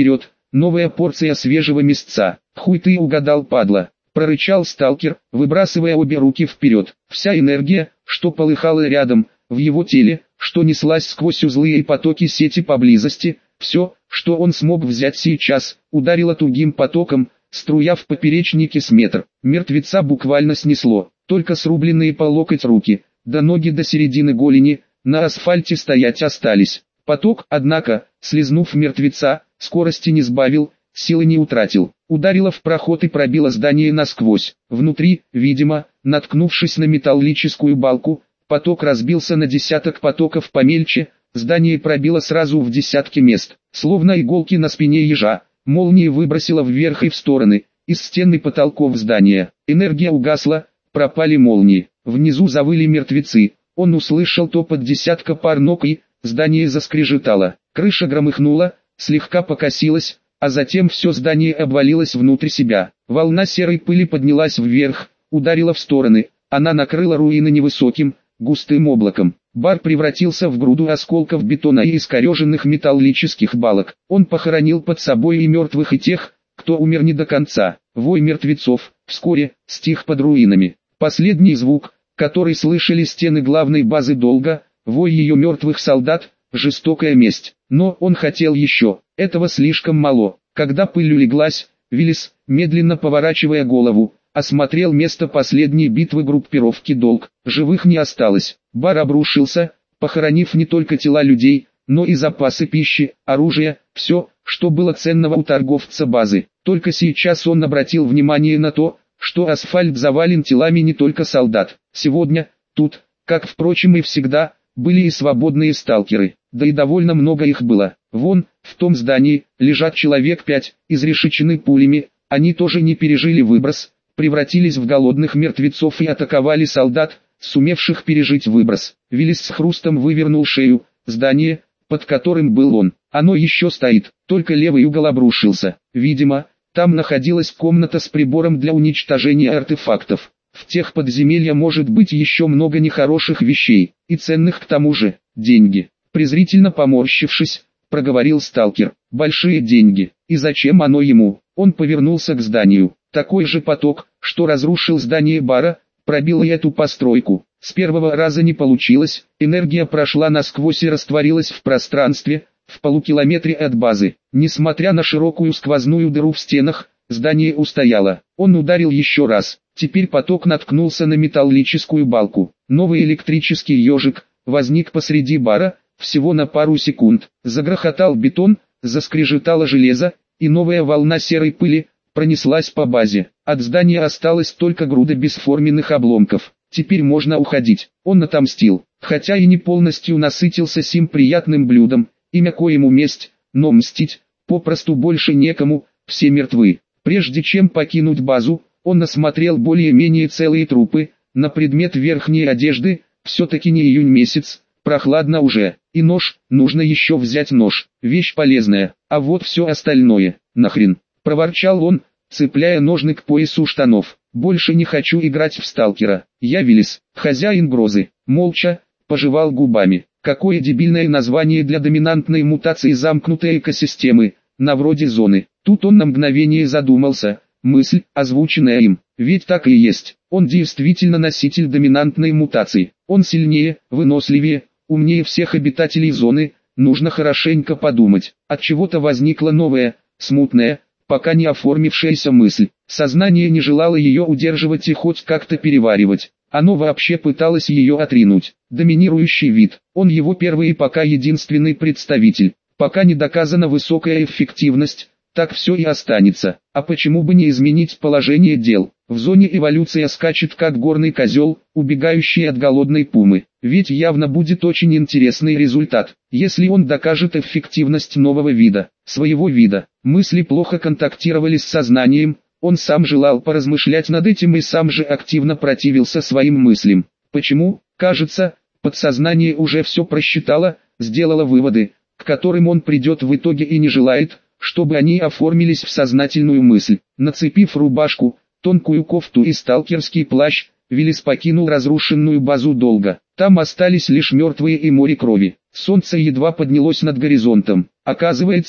новая порция свежего мясца. «Хуй ты угадал, падла!» — прорычал сталкер, выбрасывая обе руки вперед. Вся энергия, что полыхала рядом, в его теле, что неслась сквозь узлы и потоки сети поблизости, все, что он смог взять сейчас, ударило тугим потоком, струя в поперечнике с метр. Мертвеца буквально снесло, только срубленные по локоть руки, до ноги до середины голени, на асфальте стоять остались. Поток, однако, слезнув мертвеца, скорости не сбавил, силы не утратил. Ударило в проход и пробило здание насквозь. Внутри, видимо, наткнувшись на металлическую балку, поток разбился на десяток потоков помельче, здание пробило сразу в десятки мест. Словно иголки на спине ежа, молнии выбросило вверх и в стороны, из стен и потолков здания. Энергия угасла, пропали молнии. Внизу завыли мертвецы. Он услышал топот десятка пар ног и здание заскрежетало. Крыша громыхнула, слегка покосилась, а затем все здание обвалилось внутрь себя. Волна серой пыли поднялась вверх, ударила в стороны. Она накрыла руины невысоким, густым облаком. Бар превратился в груду осколков бетона и искореженных металлических балок. Он похоронил под собой и мертвых, и тех, кто умер не до конца. Вой мертвецов вскоре стих под руинами. Последний звук, который слышали стены главной базы долго, вой ее мертвых солдат, жестокая месть. Но он хотел еще, этого слишком мало. Когда пыль улеглась, Виллис, медленно поворачивая голову, осмотрел место последней битвы группировки «Долг». Живых не осталось. Бар обрушился, похоронив не только тела людей, но и запасы пищи, оружия, все, что было ценного у торговца базы. Только сейчас он обратил внимание на то, что асфальт завален телами не только солдат. Сегодня, тут, как впрочем и всегда, были и свободные сталкеры, да и довольно много их было. Вон, в том здании, лежат человек 5, изрешечены пулями, они тоже не пережили выброс, превратились в голодных мертвецов и атаковали солдат, сумевших пережить выброс. Виллис с хрустом вывернул шею. Здание, под которым был он, оно еще стоит, только левый угол обрушился. Видимо, там находилась комната с прибором для уничтожения артефактов. В тех подземельях может быть еще много нехороших вещей, и ценных к тому же, деньги. Презрительно поморщившись, проговорил сталкер. Большие деньги, и зачем оно ему? Он повернулся к зданию. Такой же поток, что разрушил здание бара, пробил и эту постройку. С первого раза не получилось, энергия прошла насквозь и растворилась в пространстве, в полукилометре от базы. Несмотря на широкую сквозную дыру в стенах, здание устояло. Он ударил еще раз. Теперь поток наткнулся на металлическую балку. Новый электрический ежик возник посреди бара, всего на пару секунд. Загрохотал бетон, заскрежетало железо, и новая волна серой пыли пронеслась по базе. От здания осталась только груда бесформенных обломков. Теперь можно уходить. Он отомстил, хотя и не полностью насытился сим приятным блюдом, имя коему месть, но мстить попросту больше некому, все мертвы. Прежде чем покинуть базу, он осмотрел более-менее целые трупы, на предмет верхней одежды, все-таки не июнь месяц, прохладно уже, и нож, нужно еще взять нож, вещь полезная, а вот все остальное, нахрен, проворчал он, цепляя ножны к поясу штанов. Больше не хочу играть в сталкера. Я Виллис, хозяин грозы. Молча, пожевал губами. Какое дебильное название для доминантной мутации замкнутой экосистемы, на вроде зоны. Тут он на мгновение задумался. Мысль, озвученная им, ведь так и есть. Он действительно носитель доминантной мутации. Он сильнее, выносливее, умнее всех обитателей зоны. Нужно хорошенько подумать. От чего-то возникла новая, смутная, пока не оформившаяся мысль. Сознание не желало ее удерживать и хоть как-то переваривать. Оно вообще пыталось ее отринуть. Доминирующий вид. Он его первый и пока единственный представитель. Пока не доказана высокая эффективность, так все и останется. А почему бы не изменить положение дел? В зоне эволюция скачет как горный козел, убегающий от голодной пумы. Ведь явно будет очень интересный результат, если он докажет эффективность нового вида, своего вида. Мысли плохо контактировали с сознанием, он сам желал поразмышлять над этим и сам же активно противился своим мыслям. Почему? Кажется, подсознание уже все просчитало, сделало выводы, к которым он придет в итоге и не желает, чтобы они оформились в сознательную мысль. Нацепив рубашку, тонкую кофту и сталкерский плащ, Виллис покинул разрушенную базу долго. Там остались лишь мертвые и море крови. Солнце едва поднялось над горизонтом. Оказывается,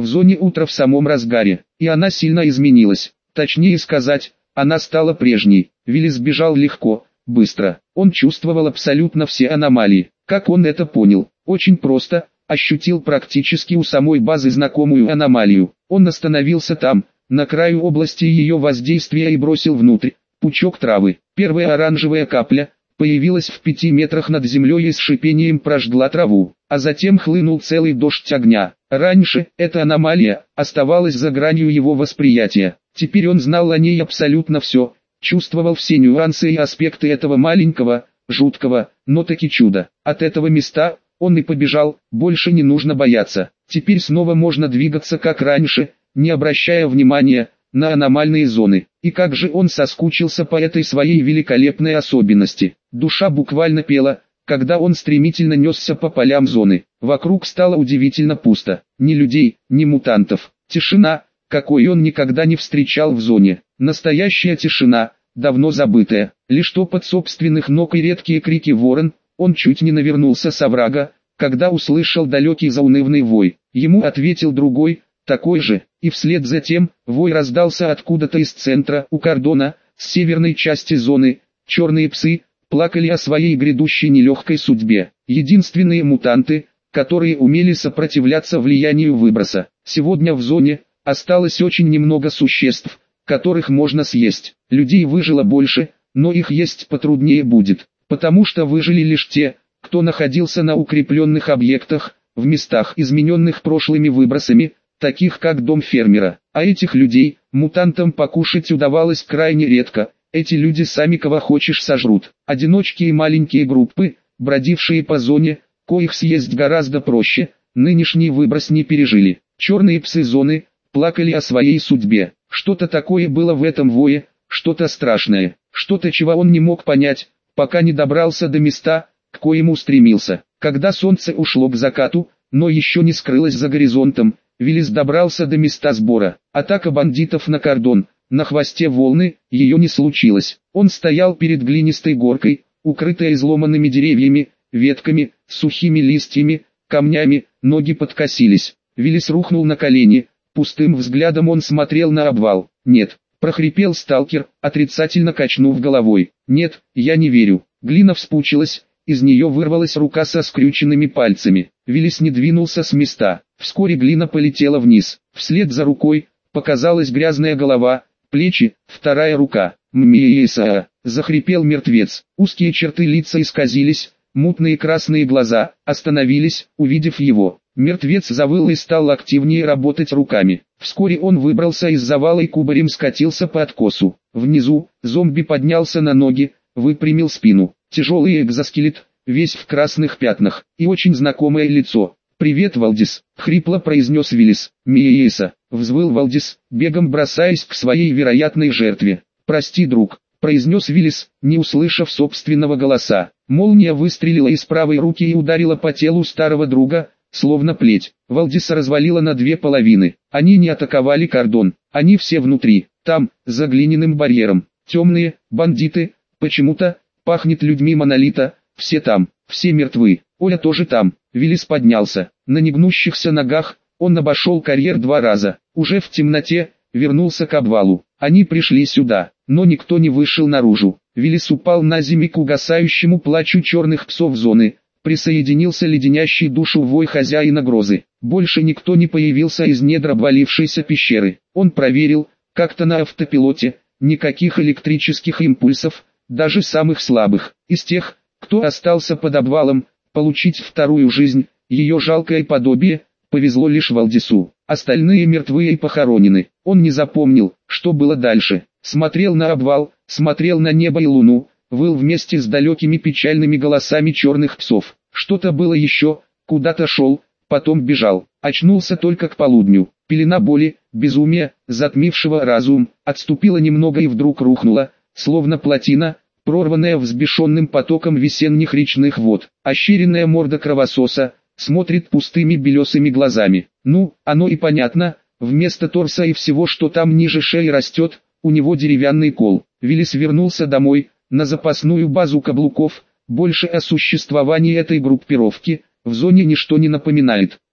В зоне утро в самом разгаре, и она сильно изменилась. Точнее сказать, она стала прежней. Виллис бежал легко, быстро. Он чувствовал абсолютно все аномалии. Как он это понял? Очень просто. Ощутил практически у самой базы знакомую аномалию. Он остановился там, на краю области ее воздействия, и бросил внутрь пучок травы. Первая оранжевая капля появилась в 5 метрах над землей и с шипением прожгла траву, а затем хлынул целый дождь огня. Раньше эта аномалия оставалась за гранью его восприятия. Теперь он знал о ней абсолютно все, чувствовал все нюансы и аспекты этого маленького, жуткого, но таки чуда. От этого места он и побежал. Больше не нужно бояться. Теперь снова можно двигаться как раньше, не обращая внимания на аномальные зоны. И как же он соскучился по этой своей великолепной особенности. Душа буквально пела, когда он стремительно несся по полям зоны. Вокруг стало удивительно пусто. Ни людей, ни мутантов. Тишина, какой он никогда не встречал в зоне. Настоящая тишина, давно забытая. Лишь топот собственных ног и редкие крики ворон. Он чуть не навернулся с оврага, когда услышал далекий заунывный вой. Ему ответил другой, такой же, и вслед за тем, вой раздался откуда-то из центра, у кордона, с северной части зоны. Черные псы плакали о своей грядущей нелегкой судьбе. Единственные мутанты, которые умели сопротивляться влиянию выброса. Сегодня в зоне осталось очень немного существ, которых можно съесть. Людей выжило больше, но их есть потруднее будет, потому что выжили лишь те, кто находился на укрепленных объектах, в местах, измененных прошлыми выбросами, таких как дом фермера. А этих людей, мутантам, покушать удавалось крайне редко. Эти люди сами кого хочешь сожрут. Одиночки и маленькие группы, бродившие по зоне, коих съесть гораздо проще, нынешний выброс не пережили. Черные псы зоны плакали о своей судьбе. Что-то такое было в этом вое, что-то страшное, что-то, чего он не мог понять, пока не добрался до места, к коему стремился. Когда солнце ушло к закату, но еще не скрылось за горизонтом, Виллис добрался до места сбора. Атака бандитов на кордон, на хвосте волны, ее не случилось. Он стоял перед глинистой горкой, укрытая изломанными деревьями, ветками, сухими листьями, камнями, ноги подкосились. Виллис рухнул на колени, пустым взглядом он смотрел на обвал. «Нет», — прохрипел сталкер, отрицательно качнув головой. «Нет, я не верю». Глина вспучилась, из нее вырвалась рука со скрюченными пальцами. Виллис не двинулся с места. Вскоре глина полетела вниз. Вслед за рукой показалась грязная голова, плечи, вторая рука. «Ммиеса!» — захрипел мертвец. Узкие черты лица исказились, мутные красные глаза остановились, увидев его. Мертвец завыл и стал активнее работать руками. Вскоре он выбрался из завала и кубарем скатился по откосу. Внизу, зомби поднялся на ноги, выпрямил спину. Тяжелый экзоскелет, весь в красных пятнах, и очень знакомое лицо. «Привет, Валдис», — хрипло произнес Виллис. «Миеса», — взвыл Валдис, бегом бросаясь к своей вероятной жертве. «Прости, друг», — произнес Виллис, не услышав собственного голоса. Молния выстрелила из правой руки и ударила по телу старого друга, словно плеть. Валдиса развалила на две половины. Они не атаковали кордон, они все внутри, там, за глиняным барьером. Темные, бандиты, почему-то, пахнет людьми монолита, все там, все мертвы. Оля тоже там. Виллис поднялся. На негнущихся ногах, он обошел карьер 2 раза. Уже в темноте, вернулся к обвалу. Они пришли сюда, но никто не вышел наружу. Виллис упал на землю к угасающему плачу черных псов зоны. Присоединился леденящий душу вой хозяина грозы. Больше никто не появился из недр обвалившейся пещеры. Он проверил, как-то на автопилоте, никаких электрических импульсов, даже самых слабых. Из тех, кто остался под обвалом, получить вторую жизнь, ее жалкое подобие, повезло лишь Валдису. Остальные мертвые и похоронены. Он не запомнил, что было дальше. Смотрел на обвал, смотрел на небо и луну, выл вместе с далекими печальными голосами черных псов. Что-то было еще, куда-то шел, потом бежал. Очнулся только к полудню. Пелена боли, безумия, затмившего разум, отступила немного и вдруг рухнула, словно плотина, прорванная взбешенным потоком весенних речных вод. Ощеренная морда кровососа смотрит пустыми белесыми глазами. Ну, оно и понятно, вместо торса и всего, что там ниже шеи растет, у него деревянный кол. Виллис вернулся домой, на запасную базу каблуков. Больше о существовании этой группировки в зоне ничто не напоминает.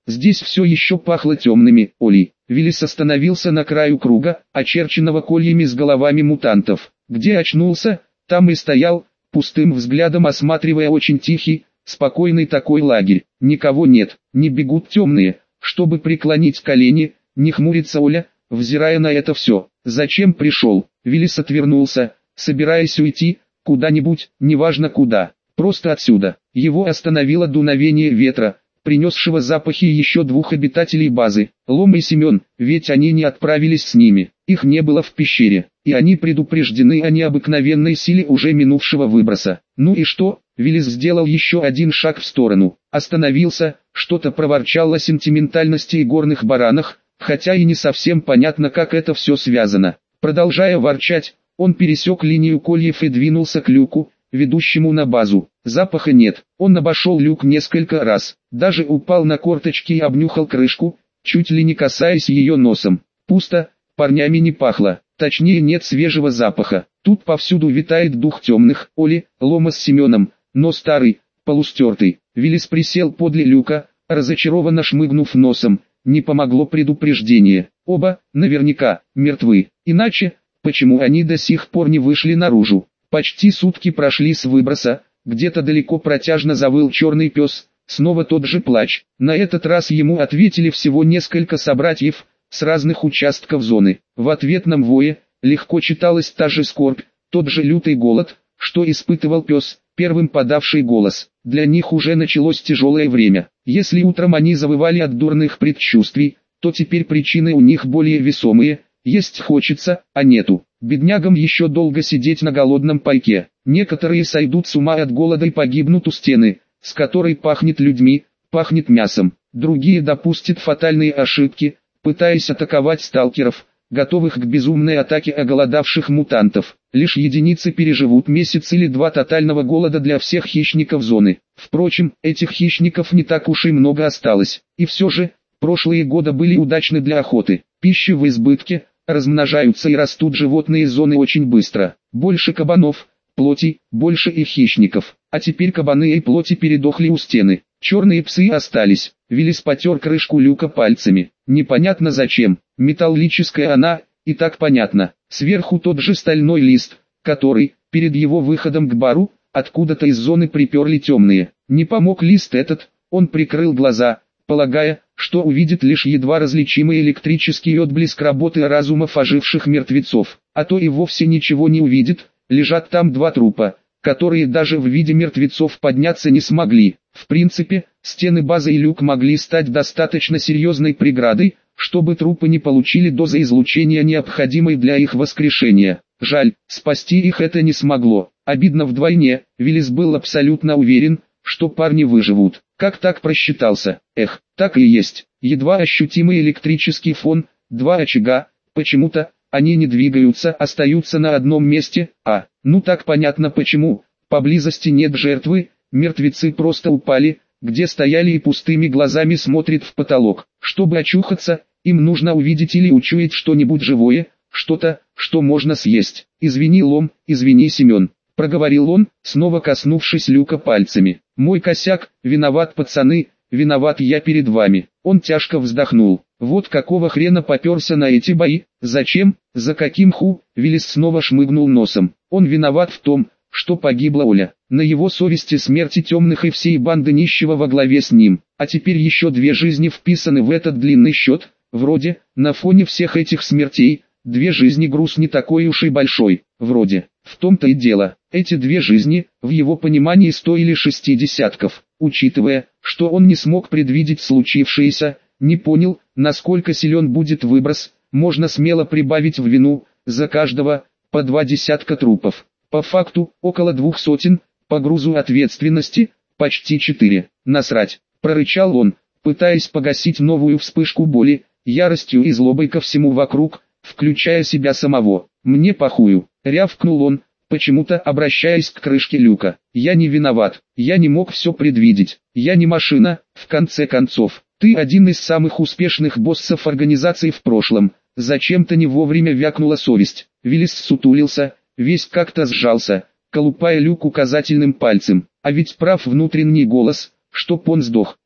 Здесь все еще пахло темными олей. Виллис остановился на краю круга, очерченного кольями с головами мутантов. Где очнулся, там и стоял, пустым взглядом осматривая очень тихий, спокойный такой лагерь. Никого нет, не бегут темные, чтобы преклонить колени, не хмурится Оля, взирая на это все. Зачем пришел? Виллис отвернулся, собираясь уйти, куда-нибудь, неважно куда, просто отсюда. Его остановило дуновение ветра, принесшего запахи еще двух обитателей базы, Лом и Семен, ведь они не отправились с ними, их не было в пещере, и они предупреждены о необыкновенной силе уже минувшего выброса. Ну и что? Виллис сделал еще один шаг в сторону, остановился, что-то проворчал о сентиментальности и горных баранах, хотя и не совсем понятно, как это все связано. Продолжая ворчать, он пересек линию кольев и двинулся к люку, ведущему на базу. Запаха нет. Он обошел люк несколько раз, даже упал на корточки и обнюхал крышку, чуть ли не касаясь ее носом. Пусто, парнями не пахло, точнее нет свежего запаха. Тут повсюду витает дух темных, Оли, Лома с Семеном, но старый, полустертый. Виллис присел подле люка, разочарованно шмыгнув носом. Не помогло предупреждение. Оба, наверняка, мертвы. Иначе, почему они до сих пор не вышли наружу? Почти сутки прошли с выброса, где-то далеко протяжно завыл черный пес, снова тот же плач. На этот раз ему ответили всего несколько собратьев, с разных участков зоны. В ответном вое, легко читалась та же скорбь, тот же лютый голод, что испытывал пес, первым подавший голос. Для них уже началось тяжелое время. Если утром они завывали от дурных предчувствий, то теперь причины у них более весомые. Есть хочется, а нету. Беднягам еще долго сидеть на голодном пайке. Некоторые сойдут с ума от голода и погибнут у стены, с которой пахнет людьми, пахнет мясом. Другие допустят фатальные ошибки, пытаясь атаковать сталкеров, готовых к безумной атаке оголодавших мутантов. Лишь единицы переживут месяц или два тотального голода для всех хищников зоны. Впрочем, этих хищников не так уж и много осталось. И все же, прошлые годы были удачны для охоты. Пищи в избытке, размножаются и растут животные зоны очень быстро. Больше кабанов, плоти, больше и хищников. А теперь кабаны и плоти передохли у стены. Черные псы остались. Виллис потер крышку люка пальцами. Непонятно зачем. Металлическая она, и так понятно. Сверху тот же стальной лист, который, перед его выходом к бару, откуда-то из зоны приперли темные. Не помог лист этот, он прикрыл глаза, полагая, что увидит лишь едва различимый электрический отблеск работы разумов оживших мертвецов, а то и вовсе ничего не увидит. Лежат там два трупа, которые даже в виде мертвецов подняться не смогли. В принципе, стены базы и люк могли стать достаточно серьезной преградой, чтобы трупы не получили дозы излучения, необходимой для их воскрешения. Жаль, спасти их это не смогло. Обидно вдвойне. Виллис был абсолютно уверен, что парни выживут. Как так просчитался? Эх, так и есть. Едва ощутимый электрический фон, два очага, почему-то, они не двигаются, остаются на одном месте. Ну так понятно почему. Поблизости нет жертвы, мертвецы просто упали, где стояли и пустыми глазами смотрят в потолок. Чтобы очухаться, им нужно увидеть или учуять что-нибудь живое, что-то, что можно съесть. «Извини, Лом, извини, Семен», — проговорил он, снова коснувшись люка пальцами. «Мой косяк, виноват пацаны, виноват я перед вами». Он тяжко вздохнул. Вот какого хрена попёрся на эти бои? Зачем? За каким Виллис снова шмыгнул носом. Он виноват в том, что погибла Оля. На его совести смерти темных и всей банды нищего во главе с ним. А теперь еще две жизни вписаны в этот длинный счет. Вроде, на фоне всех этих смертей, две жизни груз не такой уж и большой. Вроде. В том-то и дело. Эти две жизни, в его понимании, стоили 6 десятков. Учитывая, что он не смог предвидеть случившееся, не понял, насколько силен будет выброс, можно смело прибавить в вину, за каждого, по 2 десятка трупов. По факту, около 200, по грузу ответственности, почти 4. «Насрать», — прорычал он, пытаясь погасить новую вспышку боли, яростью и злобой ко всему вокруг, включая себя самого. «Мне похую», — рявкнул он, почему-то обращаясь к крышке люка. «Я не виноват, я не мог все предвидеть, я не машина, в конце концов. Ты один из самых успешных боссов организации в прошлом». Зачем-то не вовремя вякнула совесть. Виллис сутулился, весь как-то сжался, колупая люк указательным пальцем. А ведь прав внутренний голос, чтоб он сдох.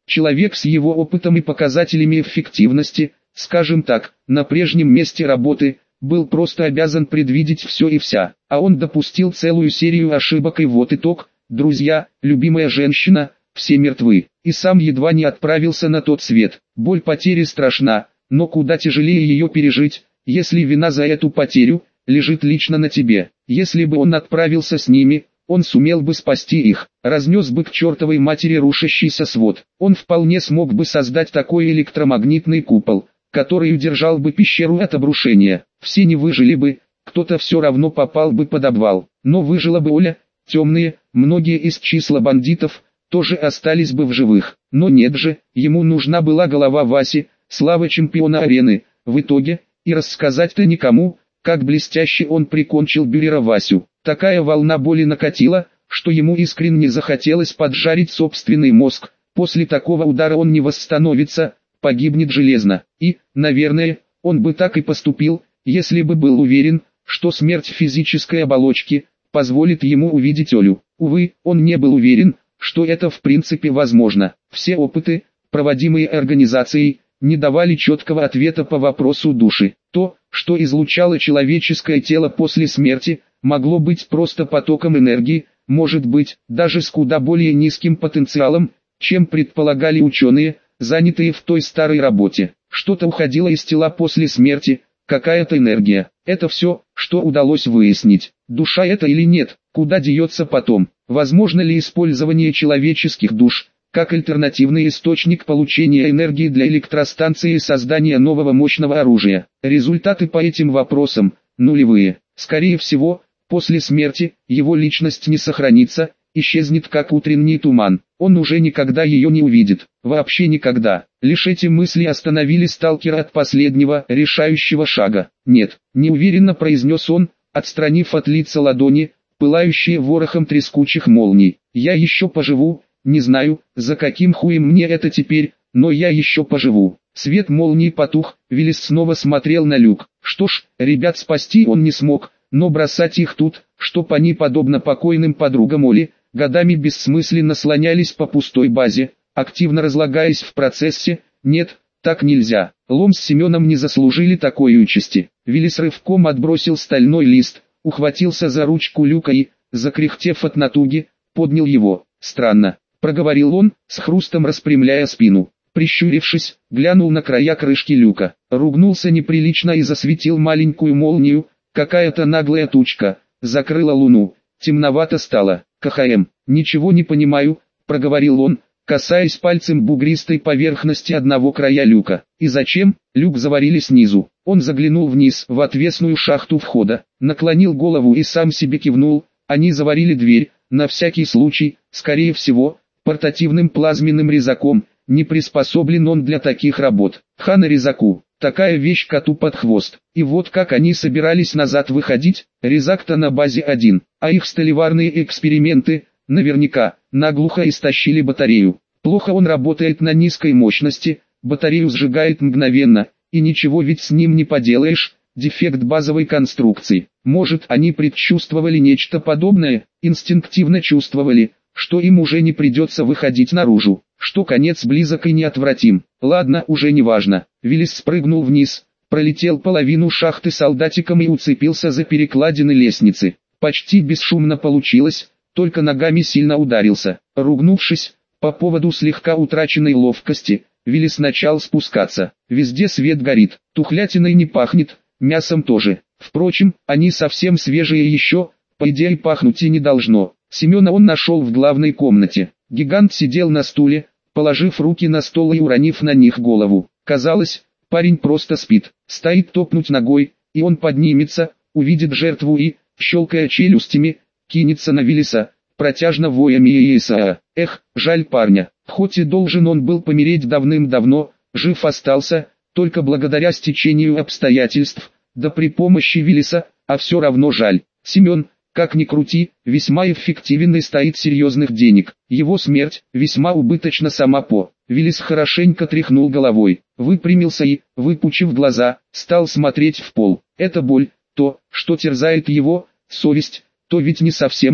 Человек с его опытом и показателями эффективности, скажем так, на прежнем месте работы, был просто обязан предвидеть все и вся, а он допустил целую серию ошибок, и вот итог. Друзья, любимая женщина, все мертвы, и сам едва не отправился на тот свет. Боль потери страшна, но куда тяжелее ее пережить, если вина за эту потерю лежит лично на тебе. Если бы он отправился с ними, он сумел бы спасти их, разнес бы к чертовой матери рушащийся свод. Он вполне смог бы создать такой электромагнитный купол, который удержал бы пещеру от обрушения. Все не выжили бы, кто-то все равно попал бы под обвал, но выжила бы Оля. Темные, многие из числа бандитов, тоже остались бы в живых. Но нет же, ему нужна была голова Васи, слава чемпиона арены. В итоге, и рассказать-то никому, как блестяще он прикончил Бюрера Васю. Такая волна боли накатила, что ему искренне захотелось поджарить собственный мозг. После такого удара он не восстановится, погибнет железно. И, наверное, он бы так и поступил, если бы был уверен, что смерть физической оболочки позволит ему увидеть Олю. Увы, он не был уверен, что это в принципе возможно. Все опыты, проводимые организацией, не давали четкого ответа по вопросу души. То, что излучало человеческое тело после смерти, могло быть просто потоком энергии, может быть, даже с куда более низким потенциалом, чем предполагали ученые, занятые в той старой работе. Что-то уходило из тела после смерти, какая-то энергия. Это все, что удалось выяснить. Душа это или нет, куда деется потом? Возможно ли использование человеческих душ, как альтернативный источник получения энергии для электростанции и создания нового мощного оружия? Результаты по этим вопросам нулевые. Скорее всего, после смерти его личность не сохранится, исчезнет как утренний туман. Он уже никогда ее не увидит. Вообще никогда. Лишь эти мысли остановили сталкера от последнего, решающего шага. «Нет», — неуверенно произнес он, отстранив от лица ладони, пылающие ворохом трескучих молний. «Я еще поживу, не знаю, за каким хуем мне это теперь, но я еще поживу». Свет молнии потух, Виллис снова смотрел на люк. Что ж, ребят спасти он не смог, но бросать их тут, чтоб они, подобно покойным подругам Оли, годами бессмысленно слонялись по пустой базе, активно разлагаясь в процессе, нет, так нельзя. Лом с Семеном не заслужили такой участи. Виллис рывком отбросил стальной лист, ухватился за ручку люка и, закряхтев от натуги, поднял его. «Странно», — проговорил он, с хрустом распрямляя спину. Прищурившись, глянул на края крышки люка, ругнулся неприлично и засветил маленькую молнию. Какая-то наглая тучка закрыла луну, темновато стало. «КХМ, ничего не понимаю», — проговорил он, касаясь пальцем бугристой поверхности одного края люка. «И зачем?» Люк заварили снизу. Он заглянул вниз, в отвесную шахту входа, наклонил голову и сам себе кивнул. Они заварили дверь, на всякий случай, скорее всего, портативным плазменным резаком. Не приспособлен он для таких работ. Хана резаку. Такая вещь коту под хвост. И вот как они собирались назад выходить, резак-то на базе один, а их столеварные эксперименты, наверняка, наглухо истощили батарею. Плохо он работает на низкой мощности, батарею сжигает мгновенно, и ничего ведь с ним не поделаешь, дефект базовой конструкции. Может, они предчувствовали нечто подобное, инстинктивно чувствовали, что им уже не придется выходить наружу, что конец близок и неотвратим. Ладно, уже не важно. Виллис спрыгнул вниз, пролетел половину шахты солдатиком и уцепился за перекладины лестницы. Почти бесшумно получилось, только ногами сильно ударился. Ругнувшись, по поводу слегка утраченной ловкости, Виллис начал спускаться. Везде свет горит, тухлятиной не пахнет, мясом тоже. Впрочем, они совсем свежие еще, по идее пахнуть и не должно. Семена он нашел в главной комнате. Гигант сидел на стуле, положив руки на стол и уронив на них голову. Казалось, парень просто спит. Стоит топнуть ногой, и он поднимется, увидит жертву и, щелкая челюстями, кинется на Виллиса, протяжно воя Миеиса. Эх, жаль парня. Хоть и должен он был помереть давным-давно, жив остался, только благодаря стечению обстоятельств, да при помощи Виллиса, а все равно жаль. Семен, как ни крути, весьма эффективен и стоит серьезных денег. Его смерть весьма убыточна сама по. Виллис хорошенько тряхнул головой, выпрямился и, выпучив глаза, стал смотреть в пол. Это боль, то, что терзает его, совесть, то ведь не совсем оно.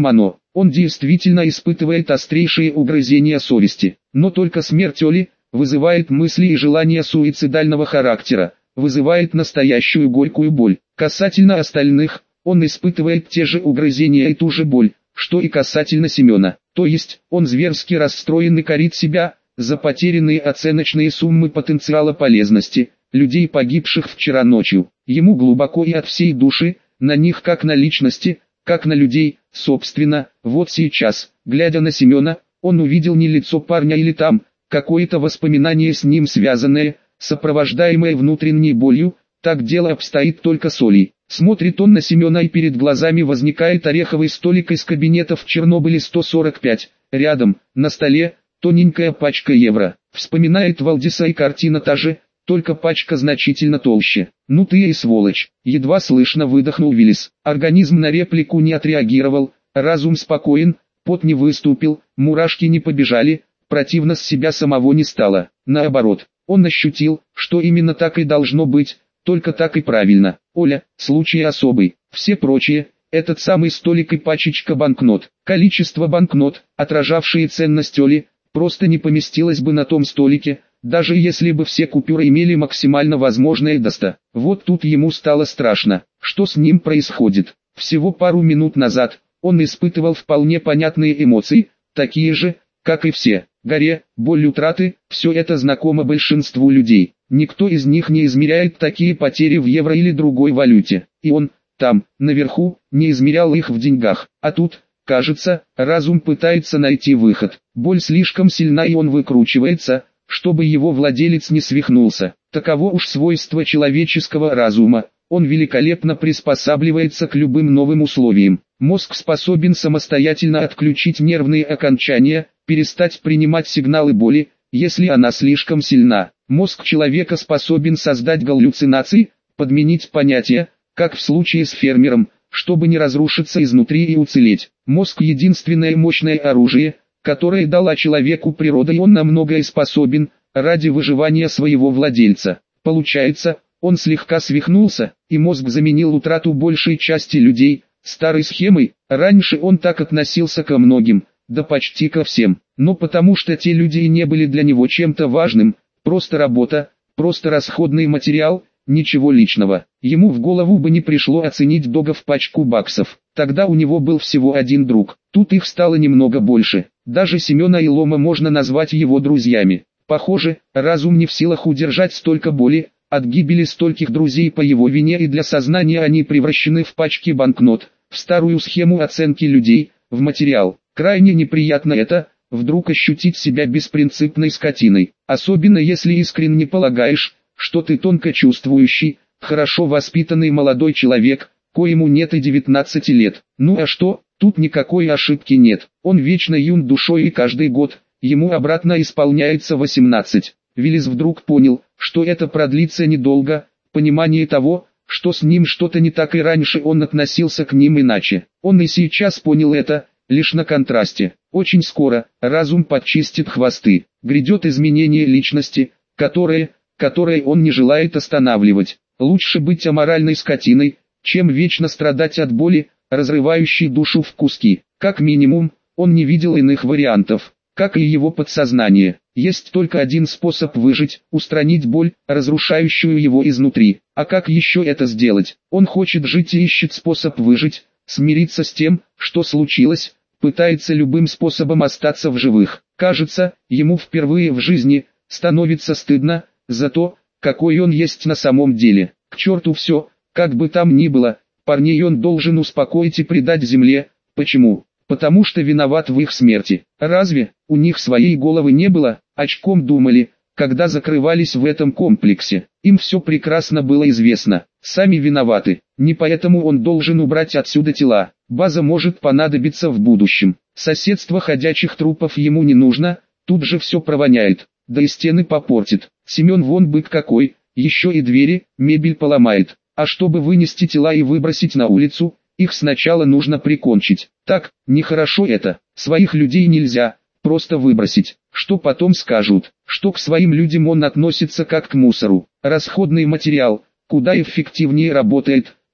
Он действительно испытывает острейшие угрызения совести. Но только смерть Оли вызывает мысли и желания суицидального характера, вызывает настоящую горькую боль. Касательно остальных, он испытывает те же угрызения и ту же боль, что и касательно Семена. То есть, он зверски расстроен и корит себя за потерянные оценочные суммы потенциала полезности людей, погибших вчера ночью. Ему глубоко и от всей души, на них как на личности, как на людей, собственно. Вот сейчас, глядя на Семена, он увидел не лицо парня или там какое-то воспоминание с ним связанное, сопровождаемое внутренней болью. Так дело обстоит только с Олей. Смотрит он на Семена, и перед глазами возникает ореховый столик из кабинета в Чернобыле 145. Рядом, на столе, тоненькая пачка евро. Вспоминает Валдиса, и картина та же, только пачка значительно толще. «Ну ты и сволочь!» — едва слышно выдохнул Виллис. Организм на реплику не отреагировал, разум спокоен, пот не выступил, мурашки не побежали, противно с себя самого не стало. Наоборот, он ощутил, что именно так и должно быть, только так и правильно. Оля, случай особый, все прочие, этот самый столик и пачечка банкнот. Количество банкнот, отражавшие ценность Оли, просто не поместилось бы на том столике, даже если бы все купюры имели максимально возможное доста. Вот тут ему стало страшно, что с ним происходит. Всего пару минут назад, он испытывал вполне понятные эмоции, такие же, как и все. Горе, боль утраты, все это знакомо большинству людей. Никто из них не измеряет такие потери в евро или другой валюте. И он, там, наверху, не измерял их в деньгах. А тут, кажется, разум пытается найти выход. Боль слишком сильна, и он выкручивается, чтобы его владелец не свихнулся. Таково уж свойство человеческого разума. Он великолепно приспосабливается к любым новым условиям. Мозг способен самостоятельно отключить нервные окончания, перестать принимать сигналы боли, если она слишком сильна. Мозг человека способен создать галлюцинации, подменить понятия, как в случае с фермером, чтобы не разрушиться изнутри и уцелеть. Мозг — единственное мощное оружие, которое дала человеку природа, и он на многое способен, ради выживания своего владельца. Получается, он слегка свихнулся, и мозг заменил утрату большей части людей старой схемой. Раньше он так относился ко многим, да почти ко всем, но потому что те люди и не были для него чем-то важным, просто работа, просто расходный материал, ничего личного. Ему в голову бы не пришло оценить дога в пачку баксов. Тогда у него был всего один друг, тут их стало немного больше. Даже Семена и Лома можно назвать его друзьями. Похоже, разум не в силах удержать столько боли от гибели стольких друзей по его вине, и для сознания они превращены в пачки банкнот, в старую схему оценки людей, в материал. Крайне неприятно это, вдруг ощутить себя беспринципной скотиной, особенно если искренне полагаешь, что ты тонко чувствующий, хорошо воспитанный молодой человек, коему нет и 19 лет. Ну а что, тут никакой ошибки нет, он вечно юн душой, и каждый год ему обратно исполняется 18. Виллис вдруг понял, что это продлится недолго. Понимание того, что с ним что-то не так, и раньше он относился к ним иначе. Он и сейчас понял это, лишь на контрасте. Очень скоро разум подчистит хвосты. Грядет изменение личности, которое он не желает останавливать. Лучше быть аморальной скотиной, чем вечно страдать от боли, разрывающей душу в куски. Как минимум, он не видел иных вариантов. Как и его подсознание, есть только один способ выжить – устранить боль, разрушающую его изнутри. А как еще это сделать? Он хочет жить и ищет способ выжить, смириться с тем, что случилось, пытается любым способом остаться в живых. Кажется, ему впервые в жизни становится стыдно за то, какой он есть на самом деле. К черту все, как бы там ни было, парней он должен успокоить и предать земле. Почему? Потому что виноват в их смерти. Разве у них своей головы не было? О чем думали, когда закрывались в этом комплексе? Им все прекрасно было известно. Сами виноваты. Не поэтому он должен убрать отсюда тела. База может понадобиться в будущем. Соседство ходячих трупов ему не нужно, тут же все провоняет. Да и стены попортит. Семен вон бык какой, еще и двери, мебель поломает. А чтобы вынести тела и выбросить на улицу, их сначала нужно прикончить. Так, нехорошо это. Своих людей нельзя просто выбросить. Что потом скажут? Что к своим людям он относится как к мусору. Расходный материал, куда эффективнее работает,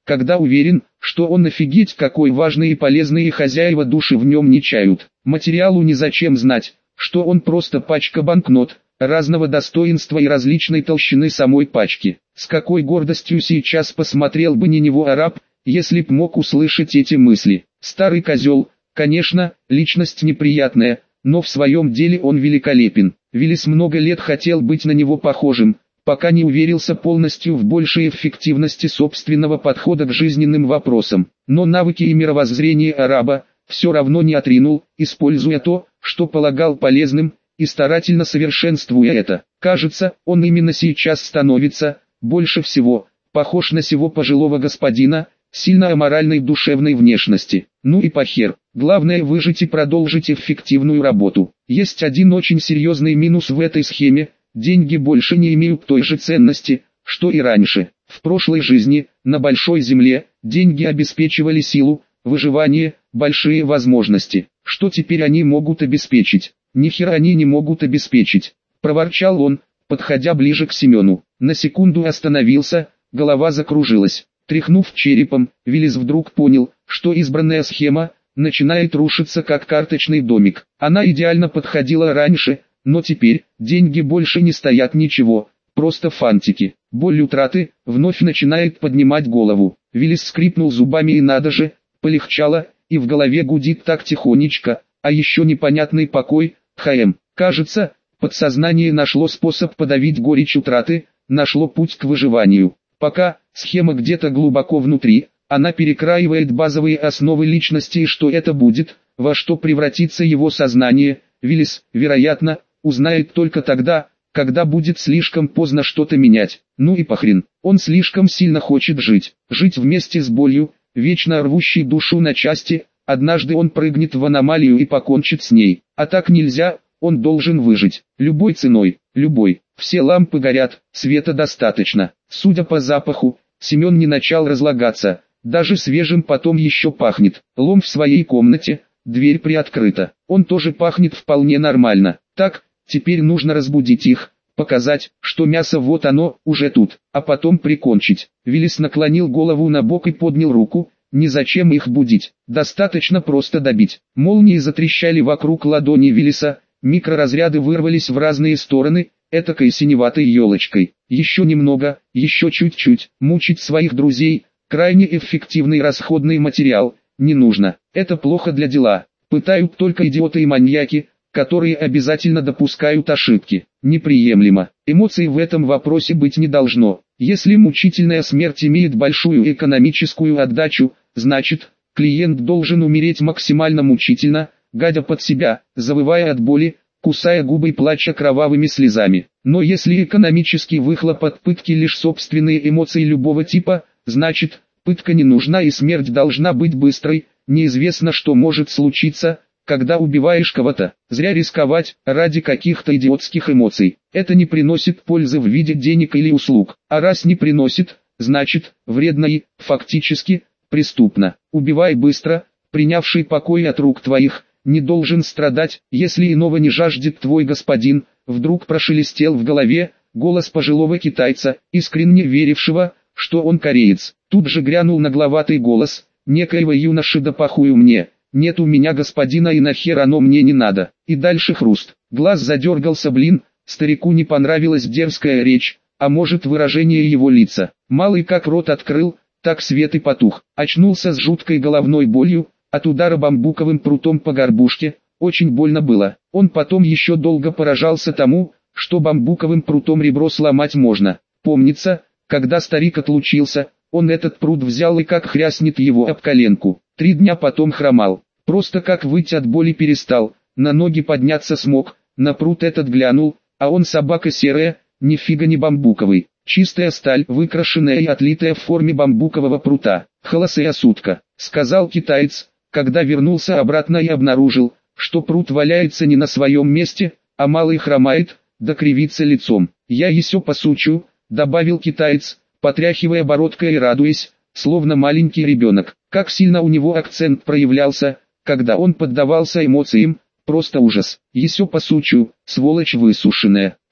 когда уверен, что он офигеть какой важный и полезный, и хозяева души в нем не чают. Материалу незачем знать, что он просто пачка банкнот, разного достоинства и различной толщины самой пачки. С какой гордостью сейчас посмотрел бы на него араб, если б мог услышать эти мысли. Старый козел, конечно, личность неприятная, но в своем деле он великолепен. Виллис много лет хотел быть на него похожим, пока не уверился полностью в большей эффективности собственного подхода к жизненным вопросам. Но навыки и мировоззрение араба все равно не отринул, используя то, что полагал полезным, и старательно совершенствуя это. Кажется, он именно сейчас становится, больше всего, похож на сего пожилого господина, сильно аморальной душевной внешности. Ну и похер, главное выжить и продолжить эффективную работу. Есть один очень серьезный минус в этой схеме: деньги больше не имеют той же ценности, что и раньше. В прошлой жизни, на большой земле, деньги обеспечивали силу, выживание, большие возможности. Что теперь они могут обеспечить? Ни хера они не могут обеспечить, проворчал он, подходя ближе к Семену. На секунду остановился, голова закружилась. Тряхнув черепом, Виллис вдруг понял, что избранная схема начинает рушиться как карточный домик. Она идеально подходила раньше, но теперь деньги больше не стоят ничего, просто фантики. Боль утраты вновь начинает поднимать голову. Виллис скрипнул зубами, и надо же, полегчало, и в голове гудит так тихонечко, а еще непонятный покой. Кажется, подсознание нашло способ подавить горечь утраты, нашло путь к выживанию. Пока схема где-то глубоко внутри, она перекраивает базовые основы личности, и что это будет, во что превратится его сознание, Виллис, вероятно, узнает только тогда, когда будет слишком поздно что-то менять. Ну и похрен, он слишком сильно хочет жить вместе с болью, вечно рвущей душу на части. Однажды он прыгнет в аномалию и покончит с ней. А так нельзя, он должен выжить. Любой ценой, любой. Все лампы горят, света достаточно. Судя по запаху, Семен не начал разлагаться. Даже свежим потом еще пахнет. Лом в своей комнате, дверь приоткрыта. Он тоже пахнет вполне нормально. Так, теперь нужно разбудить их, показать, что мясо вот оно, уже тут, а потом прикончить. Виллис наклонил голову на бок и поднял руку. Незачем их будить, достаточно просто добить. Молнии затрещали вокруг ладони Виллиса, микроразряды вырвались в разные стороны, этакой синеватой елочкой. Еще немного, еще чуть-чуть, мучить своих друзей, крайне эффективный расходный материал, не нужно. Это плохо для дела, пытают только идиоты и маньяки, которые обязательно допускают ошибки. Неприемлемо. Эмоций в этом вопросе быть не должно. Если мучительная смерть имеет большую экономическую отдачу, значит, клиент должен умереть максимально мучительно, гадя под себя, завывая от боли, кусая губы и плача кровавыми слезами. Но если экономический выхлоп от пытки лишь собственные эмоции любого типа, значит, пытка не нужна и смерть должна быть быстрой. Неизвестно, что может случиться, когда убиваешь кого-то. Зря рисковать ради каких-то идиотских эмоций. Это не приносит пользы в виде денег или услуг. А раз не приносит, значит, вредно и, фактически, преступно. Убивай быстро, принявший покой от рук твоих, не должен страдать, если иного не жаждет твой господин. Вдруг прошелестел в голове голос пожилого китайца, искренне верившего, что он кореец. Тут же грянул нагловатый голос некоего юноши: да похуй мне. Нет у меня господина, и нахер оно мне не надо. И дальше хруст. Глаз задергался, старику не понравилась дерзкая речь, а может выражение его лица. Малый как рот открыл, так свет и потух. Очнулся с жуткой головной болью, от удара бамбуковым прутом по горбушке, очень больно было. Он потом еще долго поражался тому, что бамбуковым прутом ребро сломать можно. Помнится, когда старик отлучился, он этот прут взял и как хряснет его об коленку. 3 дня потом хромал. Просто как выть от боли перестал, на ноги подняться смог, на прут этот глянул, а он собака серая, нифига не бамбуковый. Чистая сталь, выкрашенная и отлитая в форме бамбукового прута. Холосая сутка, сказал китаец, когда вернулся обратно и обнаружил, что прут валяется не на своем месте, а малый хромает, да кривится лицом. Я еще посучу, добавил китаец, потряхивая бородкой и радуясь, словно маленький ребенок. Как сильно у него акцент проявлялся, когда он поддавался эмоциям, просто ужас. Еще посучу, сволочь высушенная.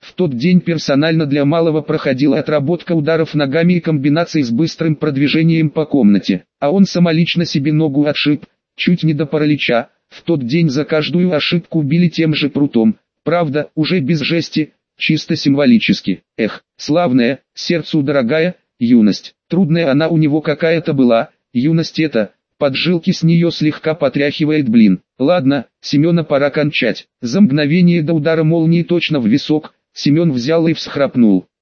В тот день персонально для малого проходила отработка ударов ногами и комбинаций с быстрым продвижением по комнате. А он самолично себе ногу отшиб, чуть не до паралича. В тот день за каждую ошибку били тем же прутом. Правда, уже без жести, чисто символически. Эх, славная, сердцу дорогая, юность. Трудная она у него какая-то была, юность эта. Поджилки с нее слегка потряхивает, блин. Ладно, Семена пора кончать. За мгновение до удара молнии точно в висок, Семен взял и всхрапнул.